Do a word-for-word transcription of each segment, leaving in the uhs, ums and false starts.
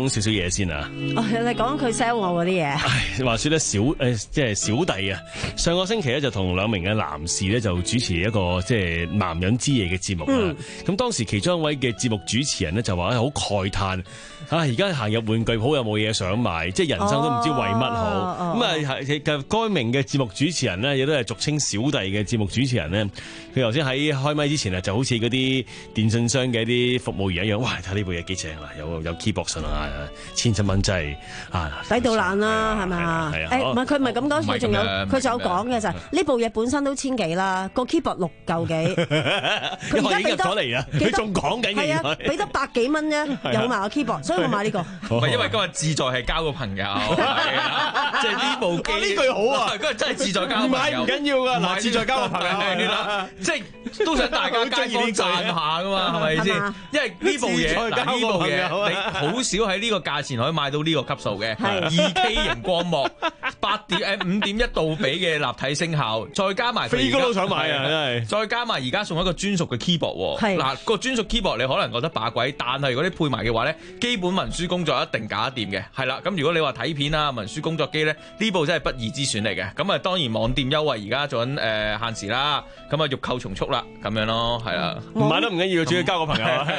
講少少嘢先啊。 哦，你講佢 sell 我嗰啲嘢。 唉，話說咧小誒即係小弟啊，上個星期咧就同兩名嘅男士咧就主持一個即係男人之夜嘅節目啦。咁、嗯、當時其中一位嘅節目主持人咧就話好慨嘆。啊！而家行入玩具鋪有冇嘢想買，即係人生都唔知為乜好。咁啊，係該名嘅節目主持人咧，亦都係俗稱小弟嘅節目主持人咧。佢頭先喺開咪之前啊，就好似嗰啲電信商嘅一啲服務員一樣，哇！睇呢部嘢幾正啊，有有 keyboard 信啊，千七蚊真係啊， 抵到爛啦，係咪啊？誒，唔係佢唔係咁講，佢仲有佢仲有講嘅就係呢部嘢本身都千幾啦，個 keyboard 六嚿幾。佢而家俾得咗嚟啊！佢仲講緊嘅，係啊，俾得百幾蚊啫，有埋個 keyboard。我買呢個， 唔係因為今日志在係交個朋友，即係呢部機呢句好啊！今日真係志在交個朋友，唔緊要噶，嗱，志在交個朋友係啦，即係都想大家街坊讚下噶嘛，係咪先？因為呢部嘢，嗱呢部嘢你好少喺呢個價錢可以買到呢個級數嘅，二 K 熒光幕，八點誒五點一杜比嘅立體聲效，再加埋飛哥都想買啊，真係， 再加埋而家送一個專屬嘅 keyboard，嗱個專屬 keyboard 你可能覺得把鬼，但係如果你配埋嘅話咧，基本文書工作一定搞得掂嘅，係啦。咁如果你話睇片啊、文書工作機咧，呢部真係不二之選嚟嘅。咁啊，當然網店優惠而家做緊誒限時啦，咁啊欲購從速啦，咁樣咯，係啦。 唔買都唔緊要，主要交個朋友啊。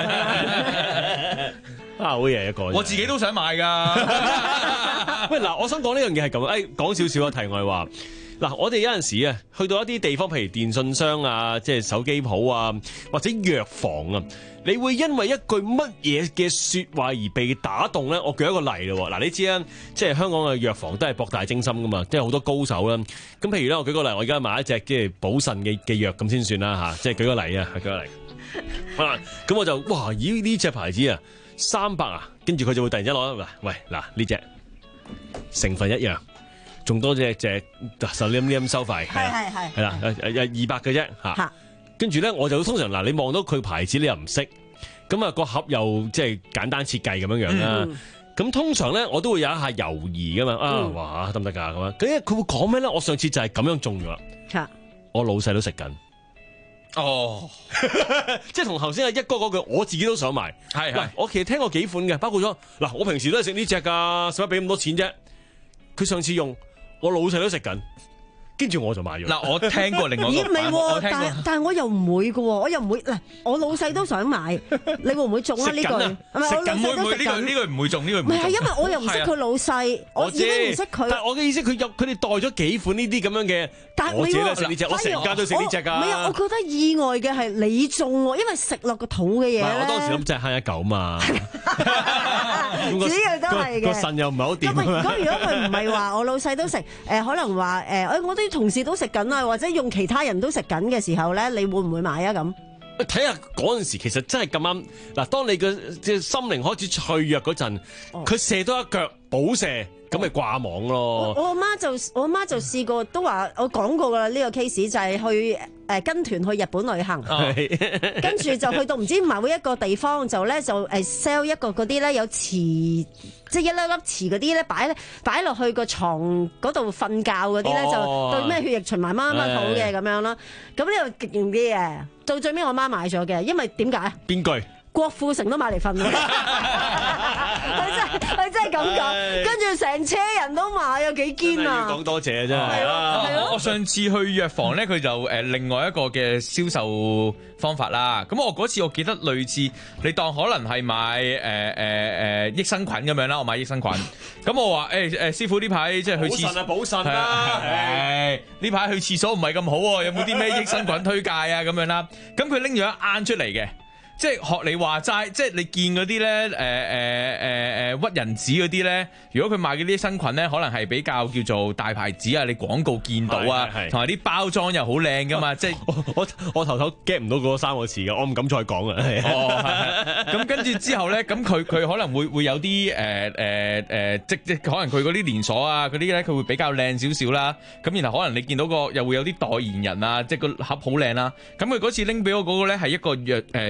啊，好嘢一個， 我自己都想買噶。 喂，嗱，我想講呢樣嘢係咁，誒，講少少啊，題外話。嗱，我哋有陣時啊，去到一啲地方，譬如電信商啊，即係手機鋪啊，或者藥房啊，你會因為一句乜嘢嘅說話而被打動咧？我舉一個例咯，嗱，你知啦，即係香港嘅藥房都係博大精深噶嘛，即係好多高手啦。咁譬如咧，我舉個例，我而家買一隻即係補腎嘅嘅藥咁先算啦吓，即係舉個例啊，舉個例。啊，咁我就哇，咦呢隻牌子啊，三百啊，跟住佢就會突然之間攞嗱，喂嗱呢隻成分一樣。仲多隻隻手黏黏收費，係係係係啦，誒誒二百嘅啫嚇。跟住咧，我就通常嗱，你望到佢牌子你又唔識，咁啊個盒又即係簡單設計咁樣樣啦。咁、嗯、通常咧，我都會有一下猶豫噶嘛。啊，嗯、哇得唔得㗎咁樣？咁佢會講咩咧？我上次就係咁樣中咗啦。嗯、我老細都食緊。哦，即係同頭先阿一哥嗰句，我自己都想買。係係，我其實聽過幾款嘅，包括咗嗱，我平時都係食呢隻㗎，使乜俾咁多錢啫？佢上次用。我老細都食緊，跟住我就買咗。嗱， 我聽過另外一個版， 我聽過，但但係我又唔會嘅喎，我又唔會嗱，我老細都想買，你會唔會中啊？呢句係咪？我老細都食緊， 呢句唔會中，呢句唔會中。 唔係，因為我又唔識佢老細，我已經唔識佢。 但係我嘅意思，佢有佢哋帶咗幾款呢啲咁樣嘅，我自己都食呢隻，我成家都食呢隻㗎。 唔係啊，我覺得意外嘅係你中喎，因為食落個肚嘅嘢咧。 我當時諗真係慳一嚿嘛。 主要都係嘅， 個腎又唔係好掂。 咁如果佢唔係話我老細都食，誒可能話誒，我啲同事都食緊啊，或者用其他人都食緊嘅時候咧，你會唔會買啊？咁睇下嗰陣時，其實真係咁啱。嗱，當你嘅即係心靈開始脆弱嗰陣，佢、哦、射多一腳補射，咁咪掛網咯。 我阿媽就我阿媽就試過，都話我講過噶啦，呢、這個 case 就係去。誒跟團去日本旅行，跟住就去到唔知某一個地方，就咧就誒 sell 一個嗰啲咧有磁，即係一粒粒磁嗰啲咧擺咧擺落去個床嗰度瞓覺嗰啲咧，就對咩血液循環乜乜好嘅咁樣啦。咁呢個極型啲嘅，到最尾我媽買咗嘅，因為點解？ 邊句？ 郭富城都買嚟瞓咯，佢真係佢真係咁講，跟住成車人都買啊，幾堅啊！ 講多謝真係。 係咯，我上次去藥房咧，佢就誒另外一個嘅銷售方法啦。咁我嗰次我記得類似，你當可能係買誒誒誒益生菌咁樣啦，我買益生菌。咁我話誒誒師傅呢排即係去廁所啊，補腎啦， 誒呢排去廁所唔係咁好喎，有冇啲咩益生菌推介啊咁樣啦？咁佢拎咗一罌出嚟嘅。即係學你話齋，即係你見嗰啲咧，誒誒誒誒屈人子嗰啲咧，如果佢賣嗰啲益生菌咧，可能係比較叫做大牌子啊，你廣告見到啊，同埋啲包裝又好靚噶嘛，即係我我我頭頭 get 唔到嗰三個字嘅，我唔敢再講啊。 哦，咁跟住之後咧，咁佢佢可能會會有啲誒誒誒，即即可能佢嗰啲連鎖啊嗰啲咧，佢會比較靚少少啦。咁然後可能你見到個又會有啲代言人啊，即係個盒好靚啦。咁佢嗰次拎俾我嗰個咧係一個藥誒。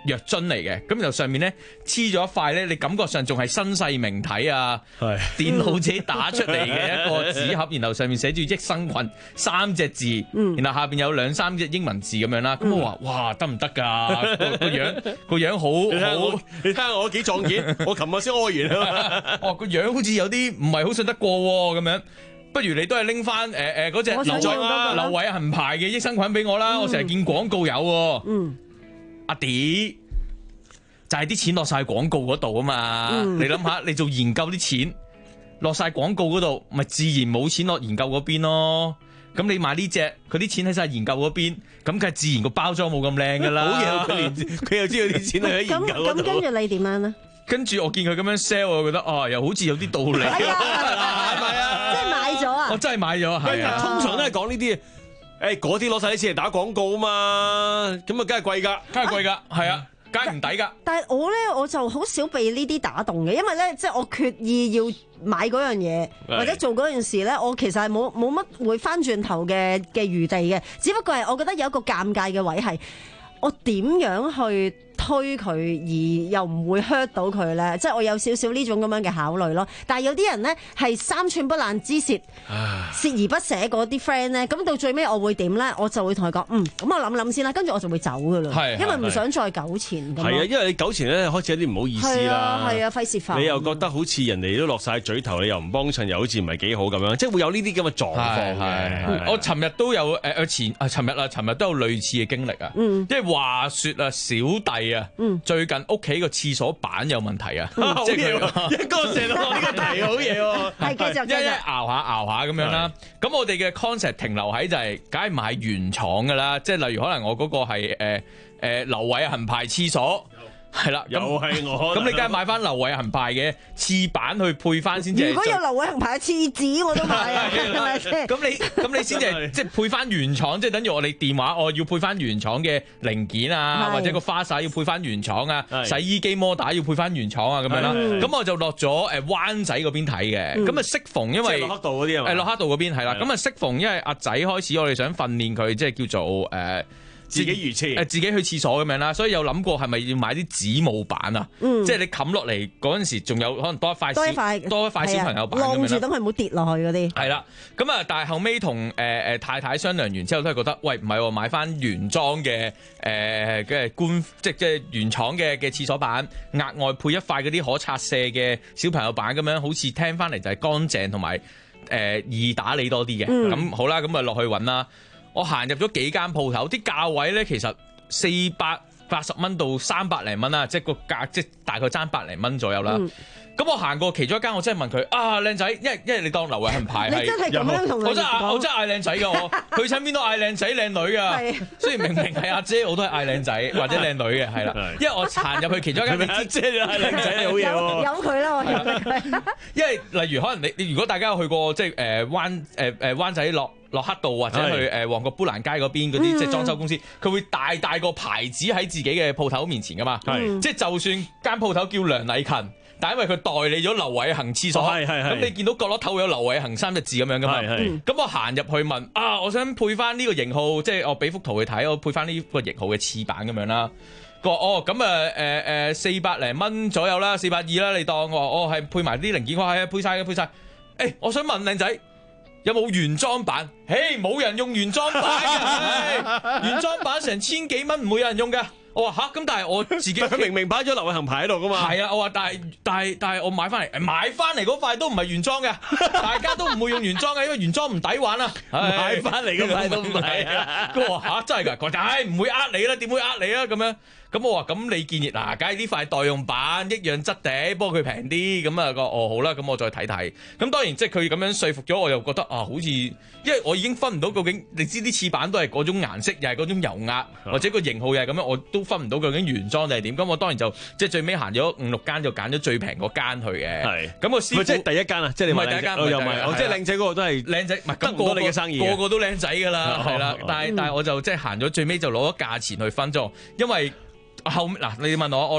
藥樽嚟嘅，咁就上面咧黐咗一塊咧，你感覺上仲係新世名體啊， 係電腦自己打出嚟嘅一個紙盒，然後上面寫住益生菌三隻字，然後下邊有兩三隻英文字咁樣啦。咁我話哇，得唔得㗎？個個樣個樣好好， 你睇下我幾壯健，我琴日先屙完啊！ 哦，個樣好似有啲唔係好信得過喎，咁樣。不如你都係拎翻誒誒嗰隻劉偉劉偉恒牌嘅益生菌俾我啦，嗯、我成日見廣告有喎。嗯，阿弟就係、是、啲錢落晒廣告嗰度啊嘛。嗯、你諗下，你做研究啲錢落晒廣告嗰度，咪自然冇錢落研究嗰邊咯。咁你買呢隻，佢啲錢喺晒研究嗰邊，咁梗係自然個包裝冇咁靚噶啦。好嘢，佢連佢又知道啲錢喺研究嗰度。 咁咁跟住你點樣咧？ 跟住我見佢咁樣 sell，我覺得啊，又好似有啲道理。係咪啊？我真係買咗，係啊！ 通常都係講呢啲，誒嗰啲攞晒啲錢嚟打廣告啊嘛，咁啊梗係貴㗎， 梗係貴㗎，係啊，梗係唔抵㗎。 但係我咧，我就好少被呢啲打動嘅，因為咧，即係我決意要買嗰樣嘢或者做嗰件事咧，我其實係冇冇乜會翻轉頭嘅嘅餘地嘅，只不過係我覺得有一個尷尬嘅位係，我點樣去推佢而又唔會 hurt 到佢咧，即係我有少少呢種咁樣嘅考慮咯。但係有啲人咧係三寸不爛之舌，鍥而不捨嗰啲 friend 咧，咁到最尾我會點咧？我就會同佢講，嗯，咁我諗諗先啦，跟住我就會走噶啦，因為唔想再糾纏。 係啊，因為你糾纏咧開始有啲唔好意思啦， 係啊，費事煩。 你又覺得好似人哋都落晒嘴頭，你又唔幫襯，又好似唔係幾好咁樣，即係會有呢啲咁嘅狀況嘅。 我尋日都有誒誒前啊，尋日啊，尋日都有類似嘅經歷啊，因為話説啊，小弟啊，最近屋企個廁所板有問題啊，即係佢一個成日落呢個題好嘢喎， 係繼續一一熬下熬下咁樣啦。咁我哋嘅 concept 停留喺就係，梗係買原廠噶啦，即係例如可能我嗰個係誒誒劉偉恒牌廁所。係啦， 又係我。 咁你梗係買翻劉偉恒牌嘅廁板去配翻先至。 如果有劉偉恒牌嘅廁紙，我都買啊，係咪先？ 咁你咁你先至即係配翻原廠，即係等於我哋電話，我要配翻原廠嘅零件啊，或者個花灑要配翻原廠啊，洗衣機摩打要配翻原廠啊，咁樣啦。咁我就落咗誒灣仔嗰邊睇嘅。咁啊適逢因為洛克道嗰啲係嘛？ 誒洛克道嗰邊係啦。咁啊適逢因為阿仔開始，我哋想訓練佢，即係叫做誒。 自己如廁， 誒自己去廁所咁樣啦，所以有諗過係咪要買啲子母板啊？嗯、即係你冚落嚟嗰陣時，仲有可能多一塊多一塊多一塊小朋友板咁樣啦。晾住等佢唔好跌落去嗰啲。 係啦，咁啊，但係後尾同誒誒太太商量完之後，都係覺得，喂，唔係喎，買翻原裝嘅誒嘅官，即係即係原廠嘅嘅廁所板，額外配一塊嗰啲可拆卸嘅小朋友板咁樣，好似聽翻嚟就係乾淨同埋誒易打理多啲嘅。咁、嗯、好啦，咁啊落去揾啦。我行入咗幾間鋪頭，啲價位咧其實四百八十蚊到三百零蚊啦，即係個價即係大概爭百零蚊左右啦。咁、嗯、我行過其中一間，我真係問佢啊，靚仔，因為因為你當劉偉恒牌係， 你真係咁樣同佢講， 我真係我真係嗌靚仔㗎，我去親邊都嗌靚仔靚女啊。雖然明明係阿姐，我都係嗌靚仔或者靚女嘅，係啦。因為我行入去其中一間， 阿姐你嗌靚仔好嘢喎， 有佢啦，我有佢。 因為例如可能你你如果大家有去過即係誒灣誒誒灣仔落。洛克道或者去誒旺角砵蘭街嗰邊嗰啲即係裝修公司，佢會大大個牌子喺自己嘅鋪頭面前噶嘛， 嗯、 即係就算間鋪頭叫梁禮勤，但因為佢代理咗劉偉恒廁所，咁、哦、你見到角落頭會有劉偉恒三隻字咁樣噶嘛，咁我行入去問啊，我想配翻呢個型號，即係我俾幅圖去睇，我配翻呢個型號嘅廁板咁樣啦。佢話哦，咁啊誒誒四百零蚊左右啦，四百二啦，你當我話哦係配埋啲零件，我係啊配晒嘅配晒。誒、欸，我想問靚仔。有冇原裝版？嘿，冇人用原裝版嘅，原裝版成千幾蚊，唔會有人用嘅。我話吓，咁但係我自己佢明明擺咗劉偉恒牌喺度噶嘛。 係啊，我話但係但係但係我買翻嚟，買翻嚟嗰塊都唔係原裝嘅，大家都唔會用原裝嘅，因為原裝唔抵玩啊。 買翻嚟嗰塊都唔係啊。 佢話吓真係㗎，佢話唉唔會呃你啦，點會呃你啊咁樣？咁我話咁你建議嗱，梗係呢塊代用版一樣質地，不過佢平啲，咁啊個哦好啦，咁我再睇睇。咁當然即係佢咁樣說服咗我，又覺得啊，好似因為我已經分唔到究竟，你知啲廁板都係嗰種顏色，又係嗰種油壓，或者個型號又係咁樣，我都分唔到究竟原裝定係點。咁我當然就即係最尾行咗五六間，就揀咗最平嗰間去嘅。係。咁個師傅即係第一間啊，即係你唔係第一間，又唔係，即係靚仔嗰個都係靚仔，唔係咁多你嘅生意， 個個都靚仔㗎啦，係啦。但係但係我就即係行咗最尾就攞咗價錢去分咗，因為。後嗱，你問我，我攞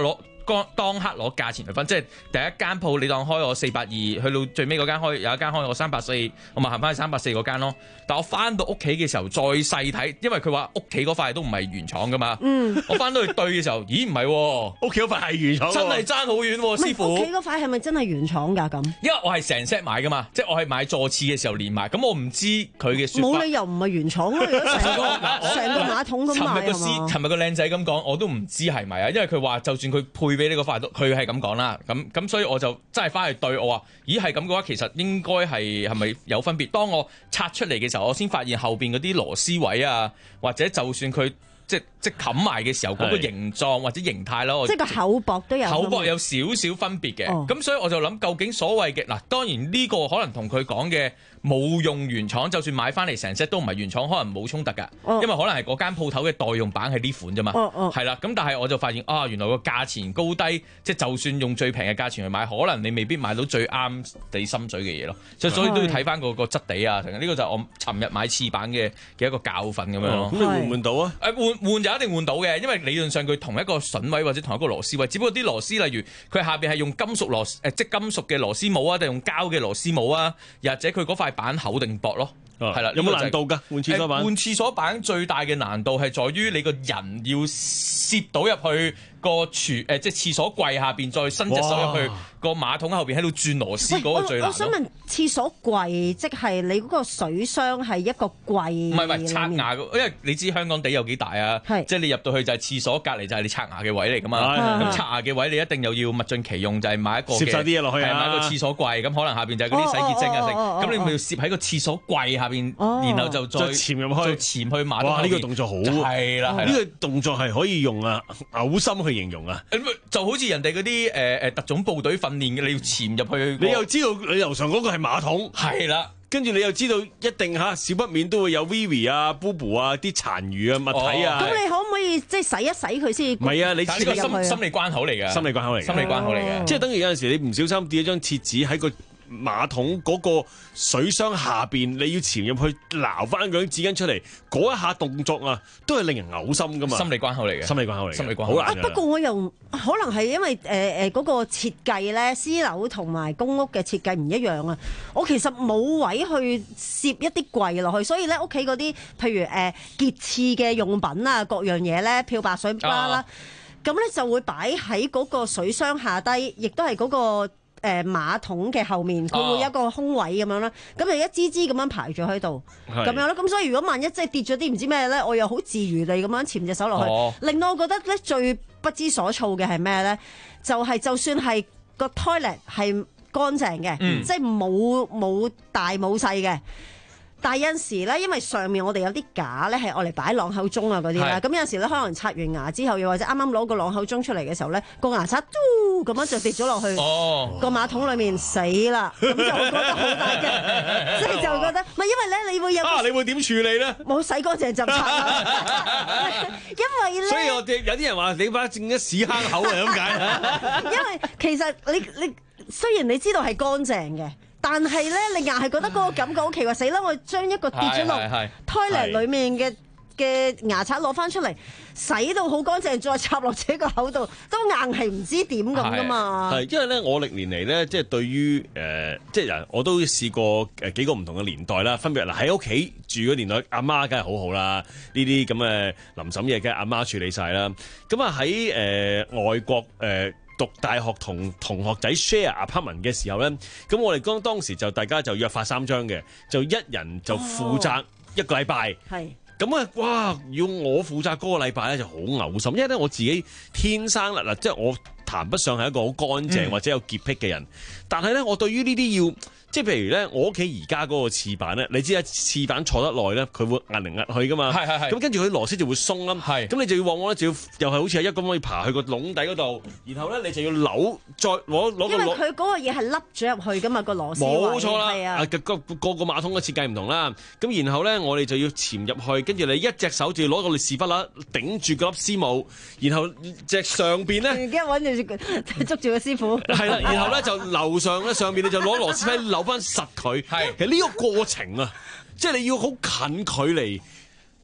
當當刻攞價錢嚟分，即係第一間鋪你當開我四百二，去到最尾嗰間開有一間開我三百四，我咪行翻去三百四嗰間咯。但我翻到屋企嘅時候再細睇，因為佢話屋企嗰塊都唔係原廠噶嘛。嗯，我翻到去對嘅時候，咦唔係喎， 屋企嗰塊係原廠， 真係爭好遠喎，師傅。 屋企嗰塊係咪真係原廠㗎？咁因為我係成 set 買噶嘛，即係我係買座廁嘅時候連埋，咁我唔知佢嘅説法。 冇理由唔係原廠咯，如果成個成個馬桶咁買尋日個師，尋日個靚仔咁講，我都唔知係咪啊，因為佢話就算佢配俾你嗰塊都，佢係咁講啦。咁咁所以我就真係翻去對我話，咦係咁嘅話，其實應該係係咪有分別？當我拆出嚟嘅時候，我先發現後邊嗰啲螺絲位啊，或者就算佢。即即冚埋嘅時候嗰個形狀或者形態咯， 即係個厚薄都有， 厚薄有少少分別嘅。咁、哦、所以我就諗，究竟所謂嘅嗱，當然呢個可能同佢講嘅冇用原廠，就算買翻嚟成 set 都唔係原廠，可能冇衝突㗎。哦、因為可能係嗰間鋪頭嘅代用版係呢款啫嘛。係啦、哦，咁、哦、但係我就發現啊，原來個價錢高低，即係就算用最平嘅價錢去買，可能你未必買到最啱你心水嘅嘢咯。所以所以都要睇翻個個質地啊。呢、呢個就係我尋日買次版嘅嘅一個教訓咁樣咯。 咁、哦、你換唔換到啊？ 誒換。換就一定換到嘅，因為理論上佢同一個榫位或者同一個螺絲位，只不過啲螺絲例如佢下邊係用金屬螺誒即金屬嘅螺絲帽啊，定用膠嘅螺絲帽啊，又或者佢嗰塊板厚定薄咯，係啦、啊。有冇難度㗎？換廁所板？換廁所板最大嘅難度係在於你個人要攝到入去個廚誒即廁所櫃下邊，再伸隻手入去個馬桶後邊喺度轉螺絲嗰個最難。我想問廁所櫃即係你嗰個水箱係一個櫃？唔係唔係刷牙，因為你知香港地有幾大啊？是即係你入到去就係廁所隔離就係你刷牙嘅位嚟㗎嘛。咁刷牙嘅位你一定又要物盡其用，就係、是、買一個攝晒啲嘢落去啊，係買個廁所櫃，咁可能下邊就係嗰啲洗潔精啊，剩咁你咪要攝喺個廁所櫃下邊，哦、然後就再潛入去，再潛去馬桶。哇！呢、這個動作好係啦，呢個動作係可以用啊嘔心去形容啊。就好似人哋嗰啲誒誒特種部隊訓練嘅，你要潛入去、那個，你又知道你樓上嗰個係馬桶，係啦。跟住你又知道一定嚇少不免都會有 Vivi 啊、Bubu 啊啲殘餘啊物體啊。咁、哦、你可唔可以即係洗一洗佢先？唔係啊，你呢個心心理關口嚟嘅，心理關口嚟嘅，心理關口嚟嘅。即係等於有陣時你唔小心跌咗張廁紙喺個馬桶嗰個水箱下邊，你要潛入去撈翻嗰張紙巾出嚟，嗰一下動作啊，都係令人嘔心噶嘛。心理關口嚟嘅，心理關口嚟嘅，心理關口。好難。不過我又可能係因為誒誒嗰個設計咧，私樓同埋公屋嘅設計唔一樣啊。我其實冇位去攝一啲櫃落去，所以咧屋企嗰啲譬如誒潔廁嘅用品啊，各樣嘢咧，漂白水啦啦，咁咧、哦、就會擺喺嗰個水箱下低，亦都係嗰個。誒馬桶嘅後面，佢會有一個空位咁樣啦，咁、哦、就一支支咁樣排咗喺度，咁是樣咯。咁所以如果萬一即係跌咗啲唔知咩咧，我又好自如地咁樣潛隻手落去，哦、令到我覺得咧最不知所措嘅係咩咧？就係、是、就算係個 toilet 係乾淨嘅，嗯、即係冇冇大冇細嘅。但係有陣時咧，因為上面我哋有啲架咧係愛嚟擺朗口鐘啊嗰啲啦，咁是有陣時咧可能刷完牙之後，又或者啱啱攞個朗口鐘出嚟嘅時候咧，個牙刷嘟咁樣就跌咗落去個馬桶裡面，死啦！咁就會覺得好大嘅，即係就會覺得，唔係因為咧，你會有啊，你會點處理咧？冇洗乾淨就刷，因為咧，所以我哋有啲人話你把正一屎坑口係咁解，因為其實你你雖然你知道係乾淨嘅。但係咧，你硬係覺得嗰個感覺好奇怪，死啦！我將一個跌咗落 toilet 裡面嘅嘅牙刷攞翻出嚟，洗到好乾淨，再插落自己個口度，都硬係唔知點咁噶嘛。係因為咧，我歷年嚟咧，即係對於誒、呃，即係人我都試過誒幾個唔同嘅年代啦。分別嗱喺屋企住嘅年代，阿媽梗係好好啦，呢啲咁嘅臨審嘢梗係阿媽處理晒啦。咁啊喺誒外國誒。呃讀大學同同學仔 share apartment 嘅時候咧，咁我哋當當時就大家就約法三章嘅，就一人就負責一個禮拜。係咁啊，哇！要我負責嗰個禮拜咧就好嘔心，因為咧我自己天生啦嗱，即係我談不上係一個好乾淨或者有潔癖嘅人，嗯、但係咧我對於呢啲要。即係譬如咧，我屋企而家嗰個廁板咧，你知啊，廁板坐得耐咧，佢會壓嚟壓去噶嘛。係係係。咁跟住佢螺絲就會鬆啦。係。咁你就要往往咧，就要又係好似係一咁可以爬去個籠底嗰度，然後咧你就要扭再攞攞個。因為佢嗰個嘢係凹咗入去噶嘛，個螺絲。冇錯啦。係啊。個個個個馬桶嘅設計唔同啦。咁然後咧，我哋就要潛入去，跟住你一隻手就要攞個屎忽啦，頂住嗰粒絲母，然後隻上邊咧。而家揾住捉住個師傅。係啦，然後咧就樓上咧上邊你就攞螺絲批扭翻實佢，係其實呢個過程啊，即係你要好近距離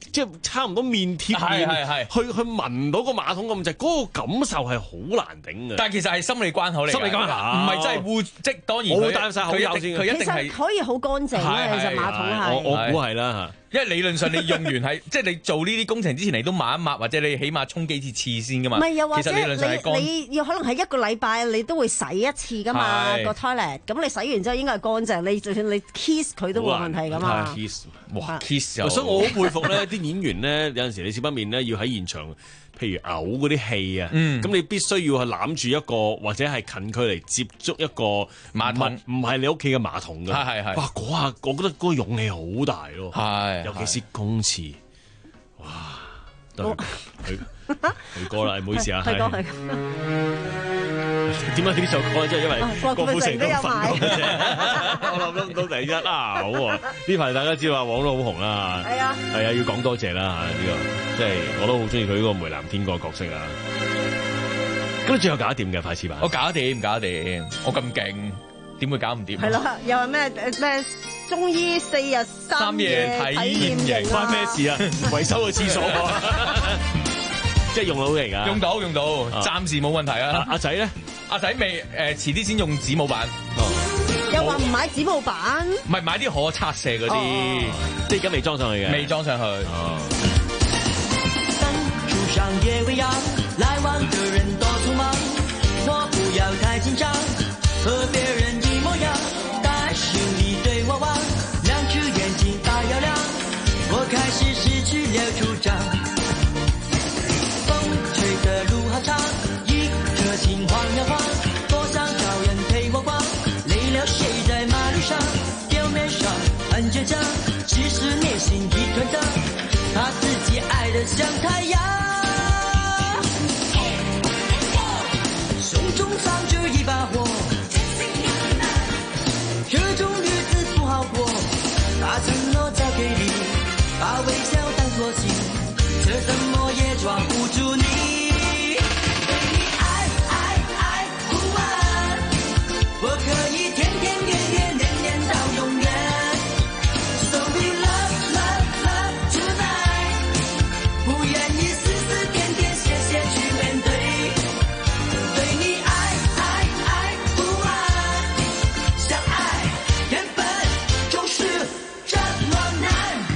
即係差唔多面貼面， 係係係去去聞到個馬桶咁滯，嗰、個感受係好難頂嘅。 但係其實係心理關口嚟㗎， 心理關口唔係真係污，即當然我會佢戴晒口罩先佢一定其實係。 可以好乾淨嘅，其實馬桶係。 我我估係啦因為理論上你用完係，即係你做呢啲工程之前，你都抹一抹，或者你起碼沖幾次廁先噶嘛。 唔係，又或者其實理論上係乾你你要可能係一個禮拜你都會洗一次噶嘛係個 toilet，咁你洗完之後應該係乾淨，你就算你 kiss 佢都冇問題噶嘛。 係 kiss 哇 kiss 又， 所以我好佩服咧，啲演員咧有陣時你少不免咧要喺現場，譬如嘔嗰啲氣啊，咁、 嗯、 你必須要係攬住一個或者係近距離接觸一個馬桶， 唔係你屋企嘅馬桶㗎。 係係係。 哇！嗰下我覺得嗰個勇氣好大咯， 係尤其是公廁，哇！對佢佢歌啦，唔好意思啊， 係歌係。 點解呢首歌？即係因為郭富城都有瞓過啫。我諗到第一啊，好喎！呢排大家知道阿黃都好紅啦， 係啊， 係啊，要講多謝啦嚇呢個，即係我都好中意佢呢個梅藍天嗰個角色啊。咁你最後搞得掂嘅快似版？ 我搞得掂，搞得掂，我咁勁，點會搞唔掂？ 係咯，又話咩咩中醫四日三夜體驗營， 關咩事啊？維修個廁所啊！即係用到嚟㗎， 用到用到，暫時冇問題啊！ 阿仔咧， 阿仔未誒，遲啲先用子母版。 又話唔買子母版， 唔係買啲可拆卸嗰啲， 即係而家未裝上去嘅， 未裝上去。 樹上也會揚，來往的人多匆忙，我不要太緊張，和別人一模樣，但是你對我望，兩隻眼睛發亮亮，我開始失去了主張。的路好長，一顆心晃呀晃，多想找人陪我逛。累了睡在馬路上，表面上很倔強，其實內心一團糟，怕自己愛得像太陽。胸中藏着一把火，這種日子不好過，把承諾交給你，把微笑當作信，這怎麼也抓不住你。我可以天天月月年年到永遠 So we love love love tonight 不願意絲絲點點謝謝去面對對你愛愛愛不完相愛原本就是這麼難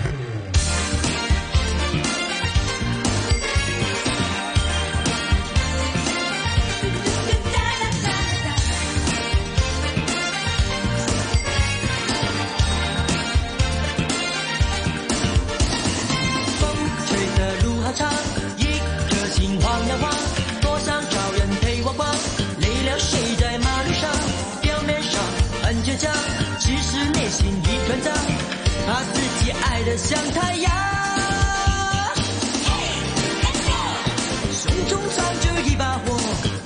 一顆心晃呀晃，多想找人陪我逛，累了睡在馬路上，表面上很倔強，其實內心一團糟，怕自己愛得像太陽。胸中藏着一把火，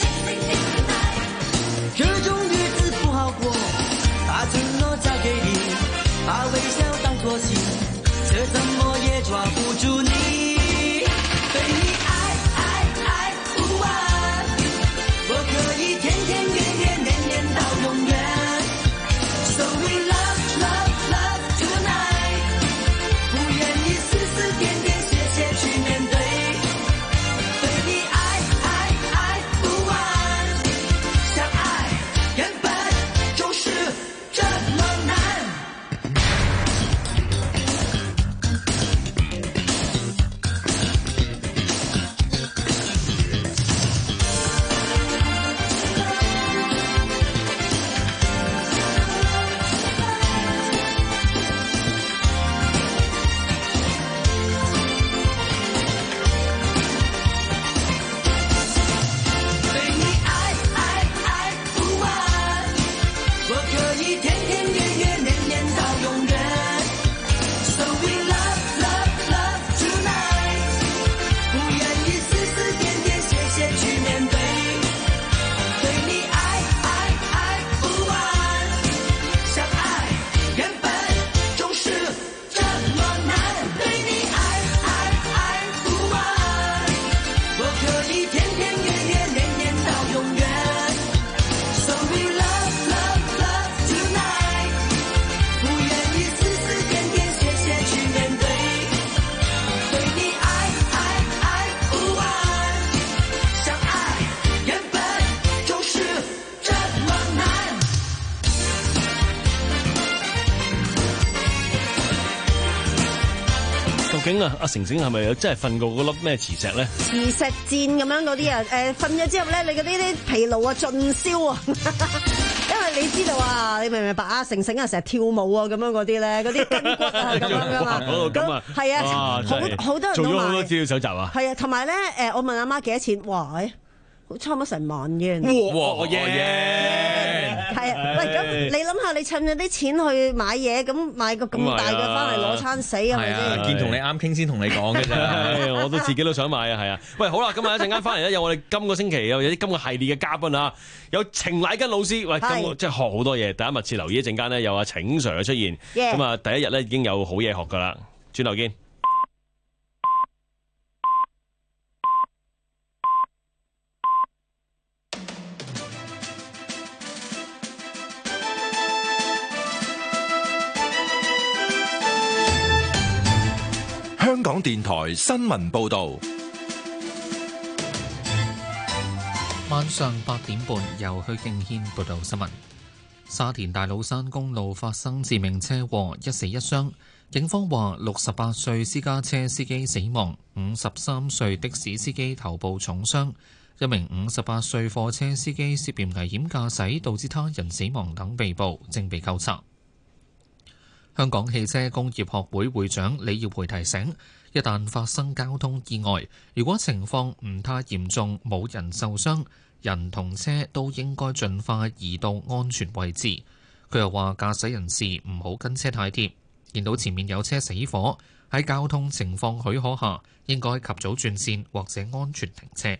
這種日子不好過，把承諾交給你，把微笑當作信，這怎麼也抓不住你。對你愛愛愛不完，我可以天天月月年年到永遠。So we love love love tonight， 不願意絲絲點點謝謝去面對。對你愛愛愛不完，相愛原本就是這麼難。 究竟啊，阿成成係咪有真係瞓過嗰粒咩磁石咧？ 磁石箭咁樣嗰啲啊，誒瞓咗之後咧，你嗰啲啲疲勞啊盡消啊，因為你知道啊，你明唔明白啊？成成啊，成日跳舞啊咁樣嗰啲咧，嗰啲筋骨啊咁樣噶嘛， 嗰度咁啊， 係啊，好好多人都做咗好多買資料搜集啊， 係啊，同埋咧誒，我問阿媽幾多錢，哇誒！差唔多成萬 yen， 哇耶！ 係啊，喂，咁你諗下，你趁咗啲錢去買嘢，咁買個咁大嘅翻嚟攞餐死係咪先？ 見同你啱傾先同你講嘅啫， 我都自己都想買啊，係啊！喂，好啦，今日一陣間翻嚟咧，有我哋今個星期有有啲今個系列嘅嘉賓啊，有程乃根老師，喂，今個即係學好多嘢，大家密切留意一陣間咧，有阿程 Sir 嘅出現，咁啊，第一日咧已經有好嘢學噶啦，轉頭見。 香港電台新聞報道， 晚上八點半由許敬軒報道新聞。沙田大老山公路發生致命車禍，一死一傷。警方話，六十八歲私家車司機死亡，五十三歲的士司機頭部重傷，一名五十八歲貨車司機涉嫌危險駕駛導致他人死亡等被捕，正被扣查。香港汽車工業學會會長李耀培提醒，一旦發生交通意外，如果情況唔太嚴重，冇人受傷，人同車都應該盡快移到安全位置。佢又話，駕駛人士唔好跟車太貼，見到前面有車死火，喺交通情況許可下，應該及早轉線或者安全停車。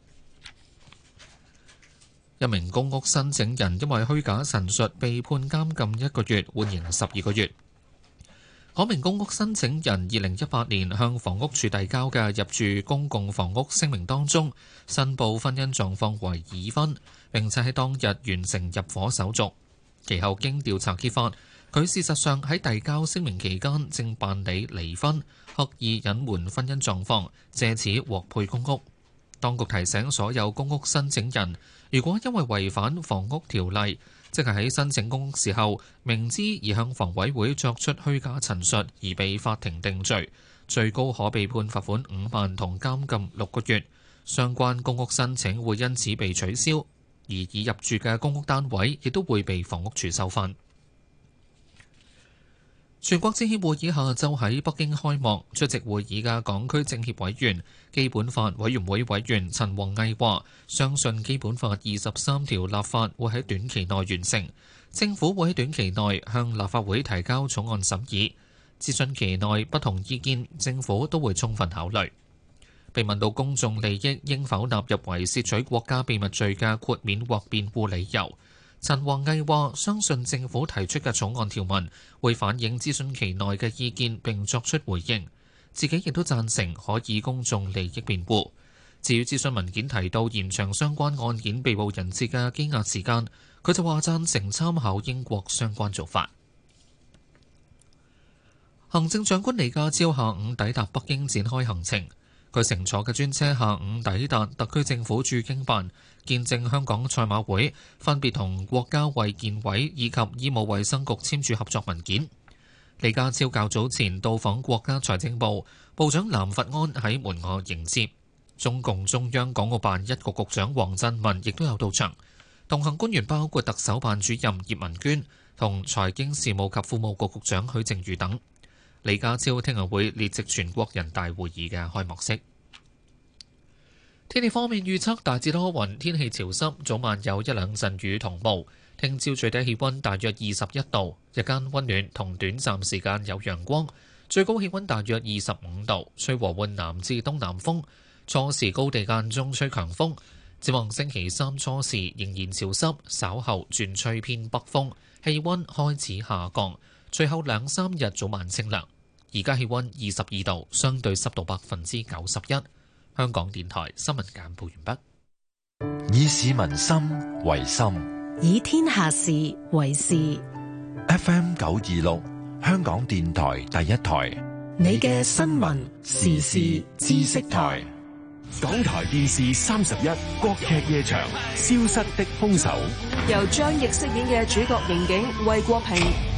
一名公屋申請人因為虛假陳述被判監禁一個月，緩刑十二個月。嗰名公屋申請人二零一八年向房屋署遞交嘅入住公共房屋聲明當中，申報婚姻狀況為已婚，並且喺當日完成入伙手續。其後經調查揭發，佢事實上喺遞交聲明期間正辦理離婚，刻意隱瞞婚姻狀況，藉此獲配公屋。當局提醒所有公屋申請人，如果因為違反房屋條例，即係喺申請公屋時候明知而向房委會作出虛假陳述而被法庭定罪，最高可被判罰款五萬同監禁六個月。相關公屋申請會因此被取消，而已入住嘅公屋單位亦都會被房屋署收返。全國政協會議下晝喺北京開幕，出席會議嘅港區政協委員、基本法委員會委員陳弘毅話：相信基本法二十三條立法會喺短期內完成，政府會喺短期內向立法會提交草案審議。諮詢期內不同意見，政府都會充分考慮。被問到公眾利益應否納入為竊取國家秘密罪嘅豁免或辯護理由，陳弘毅話：相信政府提出嘅草案條文會反映諮詢期內嘅意見並作出回應，自己亦都贊成可以公眾利益辯護。至於諮詢文件提到延長相關案件被捕人士嘅羈押時間，佢就話贊成參考英國相關做法。行政長官李家超下午抵達北京展開行程，佢乘坐嘅專車下午抵達特區政府駐京辦，見證香港賽馬會分別同國家衛健委以及醫務衛生局簽署合作文件。李家超較早前到訪國家財政部，部長藍佛安喺門外迎接。中共中央港澳辦一局局長黃振民亦都有到場，同行官員包括特首辦主任葉文娟同財經事務及庫務局局長許正宇等。李家超聽日會列席全國人大會議嘅開幕式。天氣方面預測大致多雲，天氣潮濕，早晚有一兩陣雨同霧。聽朝最低氣溫大約二十一度，日間溫暖同短暫時間有陽光，最高氣溫大約二十五度，吹和緩南至東南風。初時高地間中吹強風。展望星期三初時仍然潮濕，稍後轉吹偏北風，氣溫開始下降。隨後兩三日早晚清涼。而家氣溫二十二度，相對濕度百分之九十一。香港電台新聞簡報完畢。 以市民心為心， 以天下事為事。 F M 九二六，香港電台第一台， 你嘅新聞時事知識台。 港台電視三十一國劇夜場《消失的兇手》， 由張譯飾演嘅主角刑警魏國平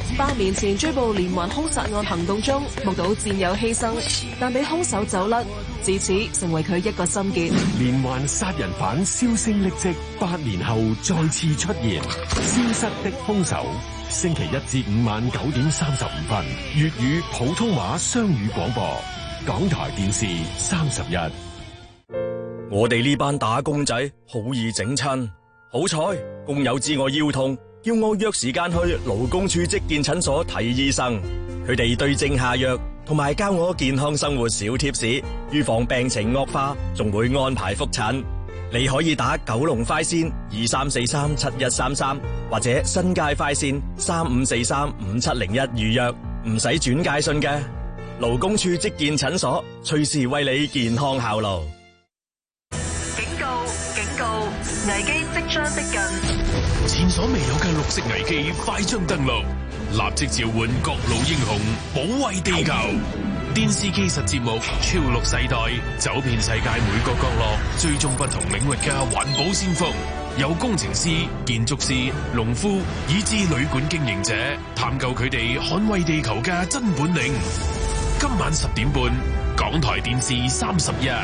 八年前追捕連環兇殺案行動中，目睹戰友犧牲，但俾兇手走甩，自此成為佢一個心結。 連環殺人犯銷聲匿跡，八年後再次出現，消失的兇手。星期一至五晚九點三十五分，粵語普通話雙語廣播，港台電視三十一。 我哋呢班打工仔好易整親，好彩工友知我腰痛，叫我約時間去勞工處職健診所睇醫生。佢哋對症下藥，同埋教我健康生活小貼士，預防病情惡化，仲會安排覆診。你可以打九龍快線二三四三七一三三，或者新界快線三五四三五七零一預約，唔使轉介信嘅。勞工處職健診所，隨時為你健康效勞。 警告！警告！危機即將逼近， 前所未有嘅綠色危機快將登陸，立即召喚各路英雄保衛地球。電視技術節目《超綠世代》，走遍世界每個角落，追蹤不同領域嘅環保先鋒，有工程師、建築師、農夫，以至旅館經營者，探究佢哋捍衛地球嘅真本領。今晚十點半，港台電視三十一。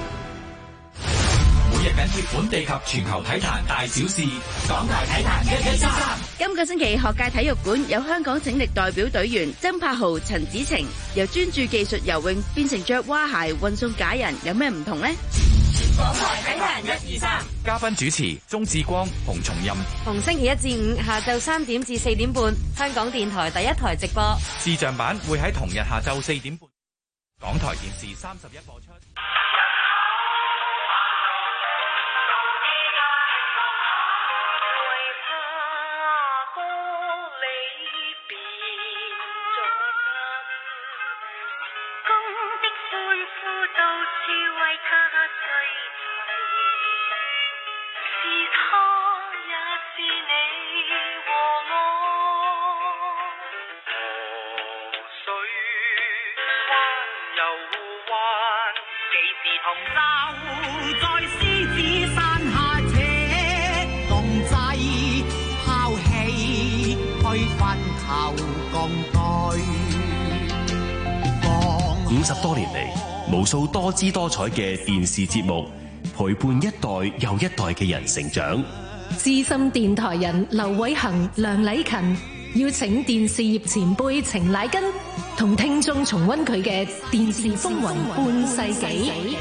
每日緊貼本地及全球體壇大小事，港台體壇一一三。 今個星期學界體育館有香港拯溺代表隊員曾柏豪、陳子晴，由專注技術游泳變成着蛙鞋運送假人，有咩唔同呢？ 港台體壇一二三。嘉賓主持鍾志光、洪松蔭。 逢星期一至五下晝三點至四點半，香港電台第一台直播。 視像版會喺同日下晝四點半，港台電視三十一播出。 五十多年嚟，無數多姿多彩嘅電視節目陪伴一代又一代嘅人成長。 資深電台人劉偉恒、梁禮勤邀請電視業前輩程乃根同聽眾重溫佢嘅電視風雲半世紀。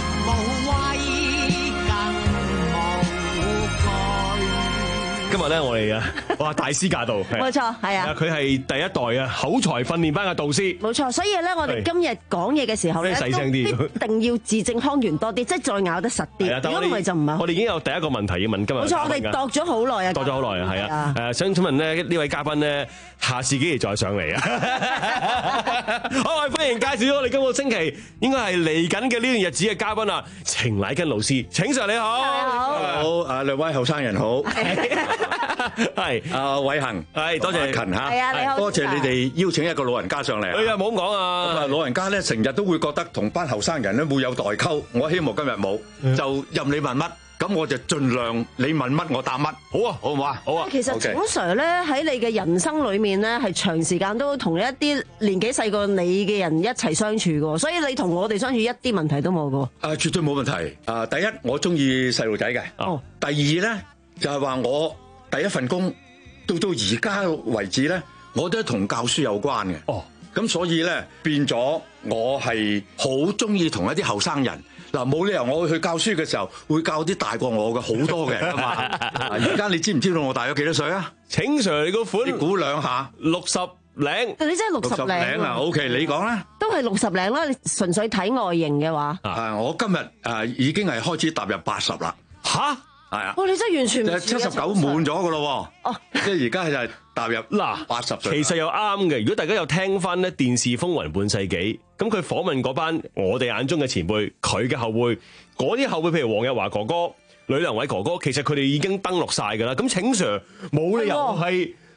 今日咧，我哋啊，哇，大師駕到， 冇錯，係啊， 佢係第一代啊口才訓練班嘅導師， 冇錯。所以咧，我哋今日講嘢嘅時候咧， 細聲啲， 一定要字正腔圓多啲，即係再咬得實啲。如果唔係就唔係。 我哋已經有第一個問題要問今日。 冇錯，我哋度咗好耐啊， 度咗好耐啊，係啊。誒，想請問咧呢位嘉賓咧，下次幾時再上嚟啊？好，我哋歡迎介紹咗我哋今個星期應該係嚟緊嘅呢段日子嘅嘉賓啊，程乃根老師，程 Sir 你好。 好，啊兩位後生人好。係阿偉恒， 係多謝勤嚇， 係啊，你好， 多謝你哋邀請一個老人家上嚟。 哎呀，冇咁講啊！ 老人家咧成日都會覺得同班後生人咧會有代溝，我希望今日冇，就任你問乜，咁我就盡量你問乜我答乜。好啊，好唔好啊？好啊。 其實程 Sir 咧喺你嘅人生裏面咧係長時間都同一啲年紀細過你嘅人一齊相處嘅，所以你同我哋相處一啲問題都冇嘅。 啊，絕對冇問題。啊，第一我中意細路仔嘅。哦。第二咧就係話我。第一份工到到而家為止咧，我都同教書有關嘅。哦，咁所以咧變咗，我係好中意同一啲後生人。嗱，冇理由我去教書嘅時候會教啲大過我嘅好多嘅嘛。而家你知唔知道我大咗幾多歲啊？ 程 Sir 你個款， 你估兩下， 六十零。 你真係六十零啊 ？OK， 你講啦。 都係六十零啦，你純粹睇外形嘅話。 啊，我今日誒已經係開始踏入八十啦。吓？係啊！ 哇！你真係完全唔七十九滿咗噶咯喎！哦，即係而家就係踏入嗱八十歲。 其實又啱嘅。如果大家有聽翻咧電視風雲半世紀，咁佢訪問嗰班我哋眼中嘅前輩，佢嘅後輩，嗰啲後輩譬如黃日華哥哥、呂良偉哥哥，其實佢哋已經登陸晒㗎啦。咁程 Sir 冇理由係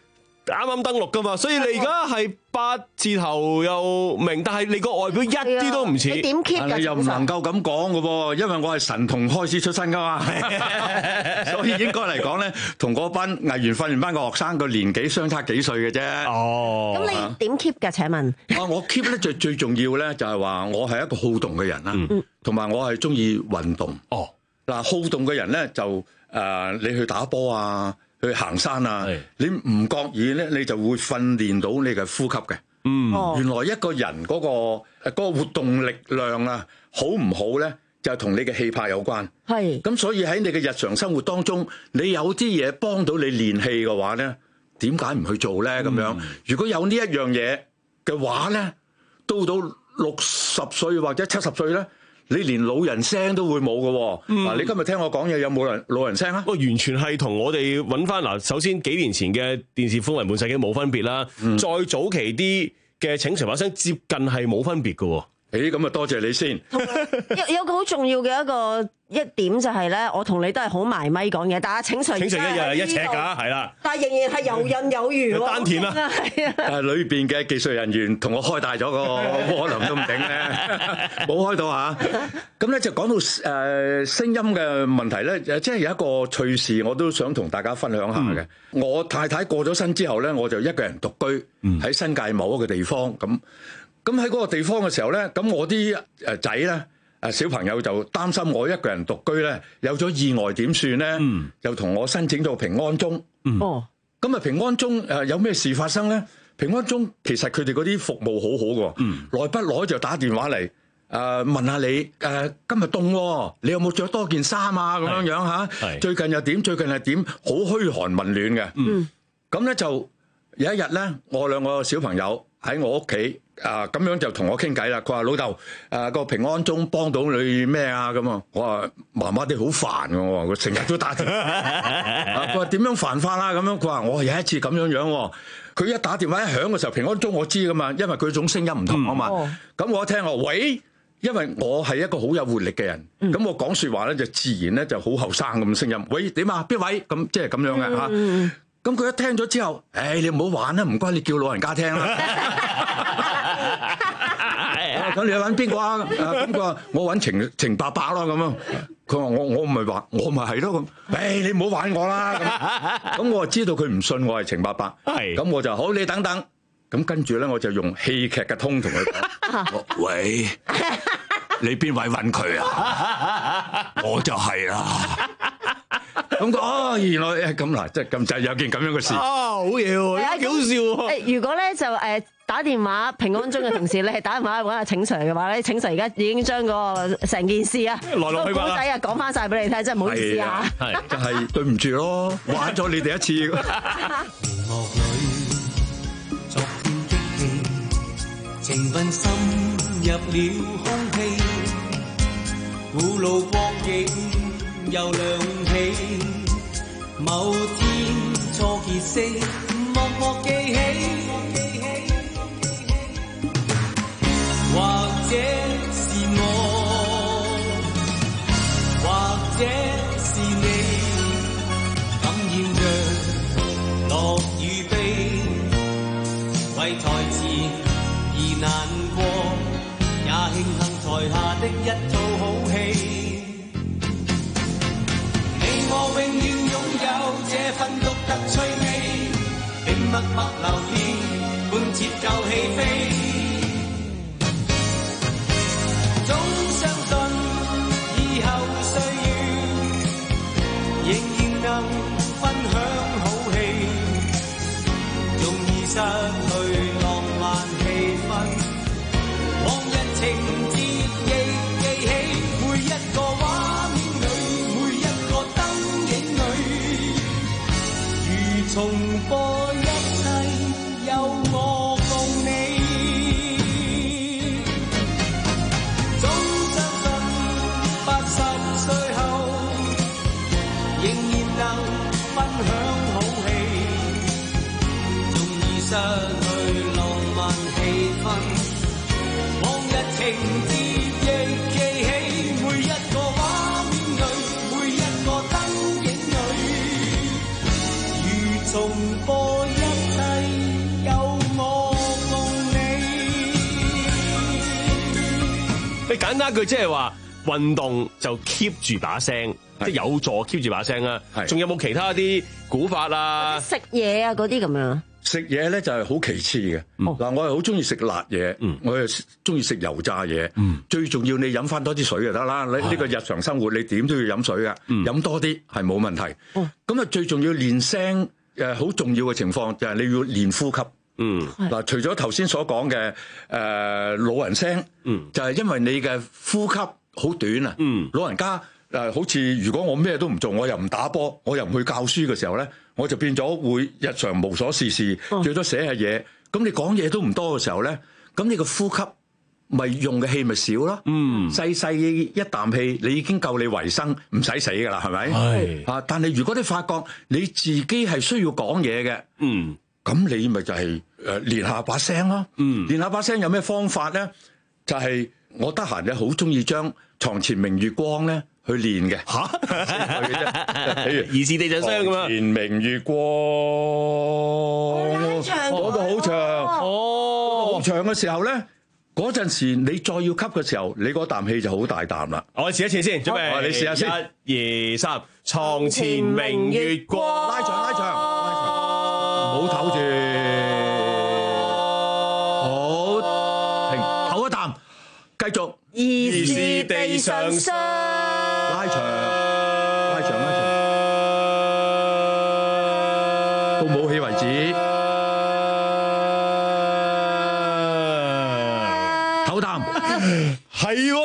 啱啱登錄噶嘛，所以你而家係八字頭又明，但係你個外表一啲都唔似。 你點 keep 㗎？ 你又唔能夠咁講嘅喎，因為我係神童開始出身噶嘛，所以應該嚟講咧，同嗰班藝員訓練班嘅學生個年紀相差幾歲嘅啫。 哦， 咁你點 keep 㗎？請問？ 啊，我 keep 咧最最重要咧就係話我係一個好動嘅人啦，同埋我係中意運動。 哦， 嗱，好動嘅人咧就誒，你去打波啊，去行山啊，你唔覺意咧，你就會訓練到你嘅呼吸嘅。嗯，原來一個人嗰個嗰個活動力量啊，好唔好咧，就同你嘅氣魄有關。係，咁所以喺你嘅日常生活當中，你有啲嘢幫到你練氣嘅話咧，點解唔去做咧？咁樣，如果有呢一樣嘢嘅話咧，到到六十歲或者七十歲咧，你連老人聲都會冇嘅喎。嗱，你今日聽我講嘢有冇人老人聲啊？ 我完全係同我哋揾翻嗱，首先幾年前嘅電視風雲半世紀冇分別啦，再早期啲嘅請誰把聲接近係冇分別嘅喎。 誒，咁啊多謝你先。 有有個好重要嘅一個一點就係咧，我同你都係好埋咪講嘢，但係請誰請誰一日一尺㗎，係啦。 但係仍然係游刃有餘喎。 丹田啦， 係啊。 誒，裏邊嘅技術人員同我開大咗個窩輪都唔頂咧，冇開到嚇。咁咧就講到誒聲音嘅問題咧，即係有一個趣事，我都想同大家分享下嘅。我太太過咗身之後咧，我就一個人獨居喺新界某一個地方咁。咁喺嗰個地方嘅時候咧，咁我啲誒仔咧誒小朋友就擔心我一個人獨居咧，有咗意外點算咧？嗯、就同我申請咗平安鐘。哦、嗯，咁啊平安鐘誒有咩事發生咧？平安鐘其實佢哋嗰啲服務好好嘅，嗯、耐不耐就打電話嚟誒、呃、問下你誒、呃、今日凍喎，你有冇着多件衫啊？咁樣樣嚇，最近又點？最近係點？好噓寒問暖嘅。嗯，咁咧就有一日咧，我兩個小朋友喺我屋企。啊，咁樣就同我傾偈啦。佢話老豆，誒個平安鐘幫到你咩啊？咁啊，我話媽媽啲好煩嘅，我話佢成日都打電話。佢話點樣煩法啦？咁樣佢話我有一次咁樣樣，佢一打電話一響嘅時候，平安鐘我知噶嘛，因為佢種聲音唔同啊嘛。咁我一聽我喂，因為我係一個好有活力嘅人，咁我講説話咧就自然咧就好後生咁聲音。喂，點啊？邊位？咁即係咁樣嘅嚇。咁佢一聽咗之後，誒你唔好玩啦，唔該你叫老人家聽啦。咁你揾邊個啊？咁佢話我揾程程伯伯咯咁啊。佢話我我唔係話我咪係咯咁。誒你唔好玩我啦咁。咁我就知道佢唔信我係程伯伯。係。咁我就好，你等等。咁跟住咧我就用戲劇嘅通同佢講。喂，你邊位揾佢啊？我就係啦。咁佢哦，原來誒咁嗱，即係咁就有件咁樣嘅事。啊，好嘢喎，幾好笑喎！ 誒，如果咧就誒打電話平安鐘嘅同事，你係打電話揾阿請 Sir 嘅話咧，請 Sir 而家已經將個成件事啊，來龍去脈古仔啊講翻曬俾你聽，真係唔好意思啊！ 係就係對唔住咯，玩咗你哋一次。 樂裏昨天的戲，情分深入了空氣，古老光景又亮起。某天初結識，默默記起，或者是我，或者是你，感染着樂與悲，為台前而難過，也慶幸台下的一套好戲。你我永遠擁有這份獨特趣味，並默默留意，伴節奏起飛。總相信以後歲月，仍然能分享好戲，縱已失去浪漫氣氛，往日情節亦記起，每一個畫面裏，每一個燈影裏，如重播一切，有我共你。總相信八十歲後，仍然能分享好戲，縱已失去浪漫氣氛，往日情節亦記起，每一個畫面裏，每一個燈影裏，如重播一切。 簡單一句即係話運動就 keep 住把聲，即係有助 keep 住把聲啦。仲有冇其他啲古法啊？ 食嘢啊嗰啲咁樣。 食嘢咧就係好其次嘅。嗱、嗯，我係好中意食辣嘢，嗯、我又中意食油炸嘢。嗯、最重要你飲翻多啲水就得啦。你呢個日常生活你點都要飲水㗎，飲、嗯、多啲係冇問題。咁啊、嗯，最重要練聲誒，好重要嘅情況就係你要練呼吸。嗯，嗱，除咗頭先所講嘅誒老人聲，嗯，就係因為你嘅呼吸好短啊。嗯，老人家誒，好似如果我咩都唔做，我又唔打波，我又唔去教書嘅時候咧，我就變咗會日常無所事事，最多寫下嘢。咁你講嘢都唔多嘅時候咧，咁你個呼吸咪用嘅氣咪少咯。嗯，細細一啖氣，你已經夠你維生，唔使死噶啦，係咪？係啊，但係如果你發覺你自己係需要講嘢嘅，嗯。咁你咪就係誒練下把聲咯，嗯，練下把聲有咩方法咧？就係、是、我得閒咧，好中意將床前明月光咧去練嘅。嚇，疑是地上霜咁啊！床前明月光，嗰個好長，哦，好長嘅時候咧，嗰陣時你再要吸嘅時候，你嗰啖氣就好大啖啦。我哋試一次先，準備，哦、你試下先，一、二、三，床前明月光，拉長拉長。唔好唞住，好停，唞一啖，繼續。疑是地上霜，拉長，拉長，拉長，到冇氣為止。唞啖，係喎。